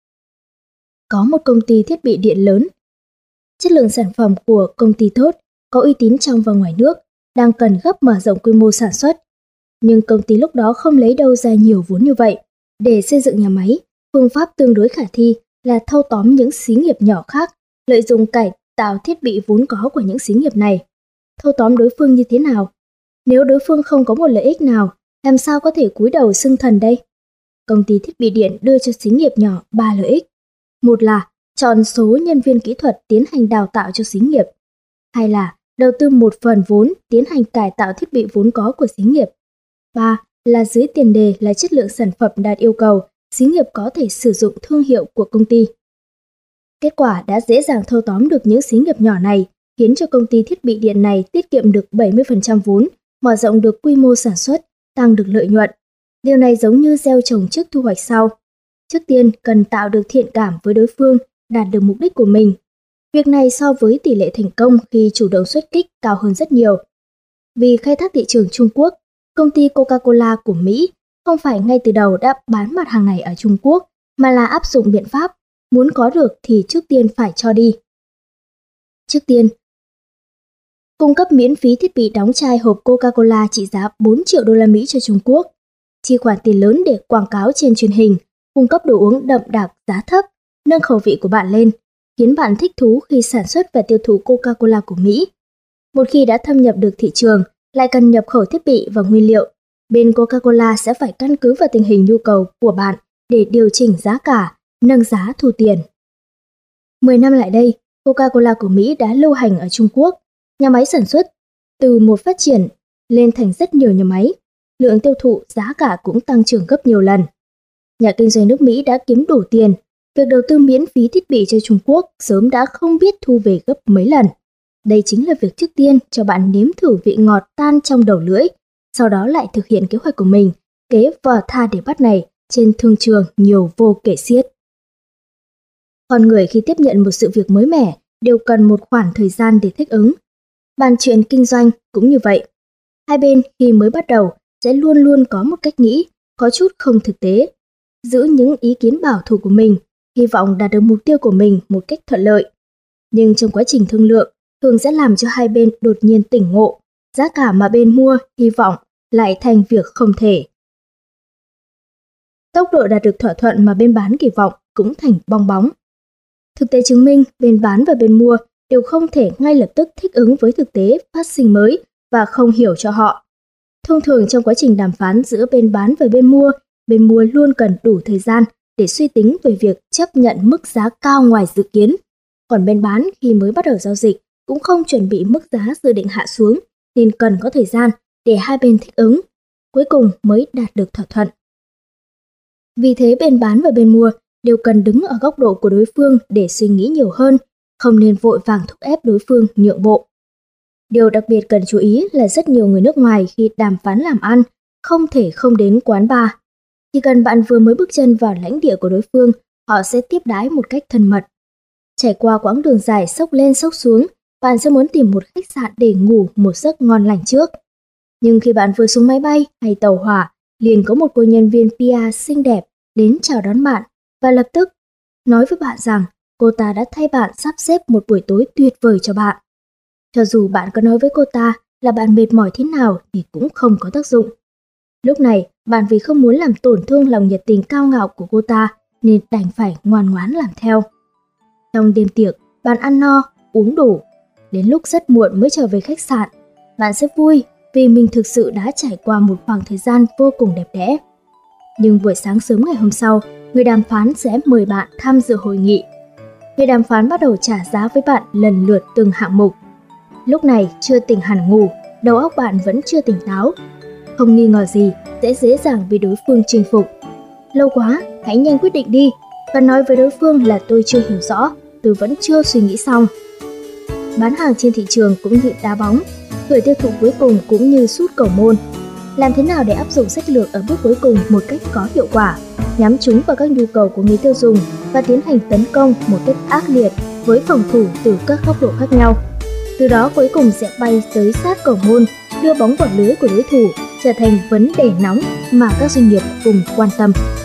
Có một công ty thiết bị điện lớn, chất lượng sản phẩm của công ty tốt, có uy tín trong và ngoài nước, đang cần gấp mở rộng quy mô sản xuất. Nhưng công ty lúc đó không lấy đâu ra nhiều vốn như vậy. Để xây dựng nhà máy, phương pháp tương đối khả thi là thâu tóm những xí nghiệp nhỏ khác, lợi dụng cải tạo thiết bị vốn có của những xí nghiệp này. Thâu tóm đối phương như thế nào? Nếu đối phương không có một lợi ích nào, làm sao có thể cúi đầu xưng thần đây? Công ty thiết bị điện đưa cho xí nghiệp nhỏ 3 lợi ích. Một là chọn số nhân viên kỹ thuật tiến hành đào tạo cho xí nghiệp. Hai là đầu tư một phần vốn tiến hành cải tạo thiết bị vốn có của xí nghiệp. 3 là dưới tiền đề là chất lượng sản phẩm đạt yêu cầu, xí nghiệp có thể sử dụng thương hiệu của công ty. Kết quả đã dễ dàng thâu tóm được những xí nghiệp nhỏ này, khiến cho công ty thiết bị điện này tiết kiệm được 70% vốn, mở rộng được quy mô sản xuất, tăng được lợi nhuận. Điều này giống như gieo trồng trước thu hoạch sau. Trước tiên cần tạo được thiện cảm với đối phương, đạt được mục đích của mình. Việc này so với tỷ lệ thành công khi chủ động xuất kích cao hơn rất nhiều. Vì khai thác thị trường Trung Quốc, công ty Coca-Cola của Mỹ không phải ngay từ đầu đã bán mặt hàng này ở Trung Quốc, mà là áp dụng biện pháp muốn có được thì trước tiên phải cho đi. Trước tiên, cung cấp miễn phí thiết bị đóng chai hộp Coca-Cola trị giá 4 triệu đô la Mỹ cho Trung Quốc, chi khoản tiền lớn để quảng cáo trên truyền hình, cung cấp đồ uống đậm đặc giá thấp, nâng khẩu vị của bạn lên, khiến bạn thích thú khi sản xuất và tiêu thụ Coca-Cola của Mỹ. Một khi đã thâm nhập được thị trường, lại cần nhập khẩu thiết bị và nguyên liệu, bên Coca-Cola sẽ phải căn cứ vào tình hình nhu cầu của bạn để điều chỉnh giá cả, nâng giá thu tiền. 10 năm lại đây, Coca-Cola của Mỹ đã lưu hành ở Trung Quốc. Nhà máy sản xuất từ một phát triển lên thành rất nhiều nhà máy, lượng tiêu thụ, giá cả cũng tăng trưởng gấp nhiều lần. Nhà kinh doanh nước Mỹ đã kiếm đủ tiền, việc đầu tư miễn phí thiết bị cho Trung Quốc sớm đã không biết thu về gấp mấy lần. Đây chính là việc trước tiên cho bạn nếm thử vị ngọt tan trong đầu lưỡi, sau đó lại thực hiện kế hoạch của mình, kế vò tha để bắt này trên thương trường nhiều vô kể xiết. Con người khi tiếp nhận một sự việc mới mẻ đều cần một khoảng thời gian để thích ứng. Bàn chuyện kinh doanh cũng như vậy. Hai bên khi mới bắt đầu sẽ luôn luôn có một cách nghĩ, có chút không thực tế. Giữ những ý kiến bảo thủ của mình, hy vọng đạt được mục tiêu của mình một cách thuận lợi. Nhưng trong quá trình thương lượng, thường sẽ làm cho hai bên đột nhiên tỉnh ngộ, giá cả mà bên mua hy vọng lại thành việc không thể. Tốc độ đạt được thỏa thuận mà bên bán kỳ vọng cũng thành bong bóng. Thực tế chứng minh bên bán và bên mua đều không thể ngay lập tức thích ứng với thực tế phát sinh mới và không hiểu cho họ. Thông thường trong quá trình đàm phán giữa bên bán và bên mua luôn cần đủ thời gian để suy tính về việc chấp nhận mức giá cao ngoài dự kiến. Còn bên bán khi mới bắt đầu giao dịch cũng không chuẩn bị mức giá dự định hạ xuống, nên cần có thời gian để hai bên thích ứng, cuối cùng mới đạt được thỏa thuận. Vì thế bên bán và bên mua đều cần đứng ở góc độ của đối phương để suy nghĩ nhiều hơn, không nên vội vàng thúc ép đối phương nhượng bộ. Điều đặc biệt cần chú ý là rất nhiều người nước ngoài khi đàm phán làm ăn không thể không đến quán bar. Chỉ cần bạn vừa mới bước chân vào lãnh địa của đối phương, họ sẽ tiếp đãi một cách thân mật. Trải qua quãng đường dài xốc lên xốc xuống, bạn sẽ muốn tìm một khách sạn để ngủ một giấc ngon lành trước. Nhưng khi bạn vừa xuống máy bay hay tàu hỏa, liền có một cô nhân viên PR xinh đẹp đến chào đón bạn và lập tức nói với bạn rằng cô ta đã thay bạn sắp xếp một buổi tối tuyệt vời cho bạn. Cho dù bạn có nói với cô ta là bạn mệt mỏi thế nào thì cũng không có tác dụng. Lúc này, bạn vì không muốn làm tổn thương lòng nhiệt tình cao ngạo của cô ta nên đành phải ngoan ngoãn làm theo. Trong đêm tiệc, bạn ăn no, uống đủ. Đến lúc rất muộn mới trở về khách sạn, bạn sẽ vui vì mình thực sự đã trải qua một khoảng thời gian vô cùng đẹp đẽ. Nhưng buổi sáng sớm ngày hôm sau, người đàm phán sẽ mời bạn tham dự hội nghị. Người đàm phán bắt đầu trả giá với bạn lần lượt từng hạng mục. Lúc này chưa tỉnh hẳn ngủ, đầu óc bạn vẫn chưa tỉnh táo. Không nghi ngờ gì, sẽ dễ dàng bị đối phương chinh phục. Lâu quá, hãy nhanh quyết định đi, và nói với đối phương là tôi chưa hiểu rõ, tôi vẫn chưa suy nghĩ xong. Bán hàng trên thị trường cũng như đá bóng, người tiêu thụ cuối cùng cũng như sút cầu môn. Làm thế nào để áp dụng sách lược ở bước cuối cùng một cách có hiệu quả, nhắm trúng vào các nhu cầu của người tiêu dùng và tiến hành tấn công một cách ác liệt với phòng thủ từ các góc độ khác nhau. Từ đó cuối cùng sẽ bay tới sát cầu môn, đưa bóng vào lưới của đối thủ, trở thành vấn đề nóng mà các doanh nghiệp cùng quan tâm.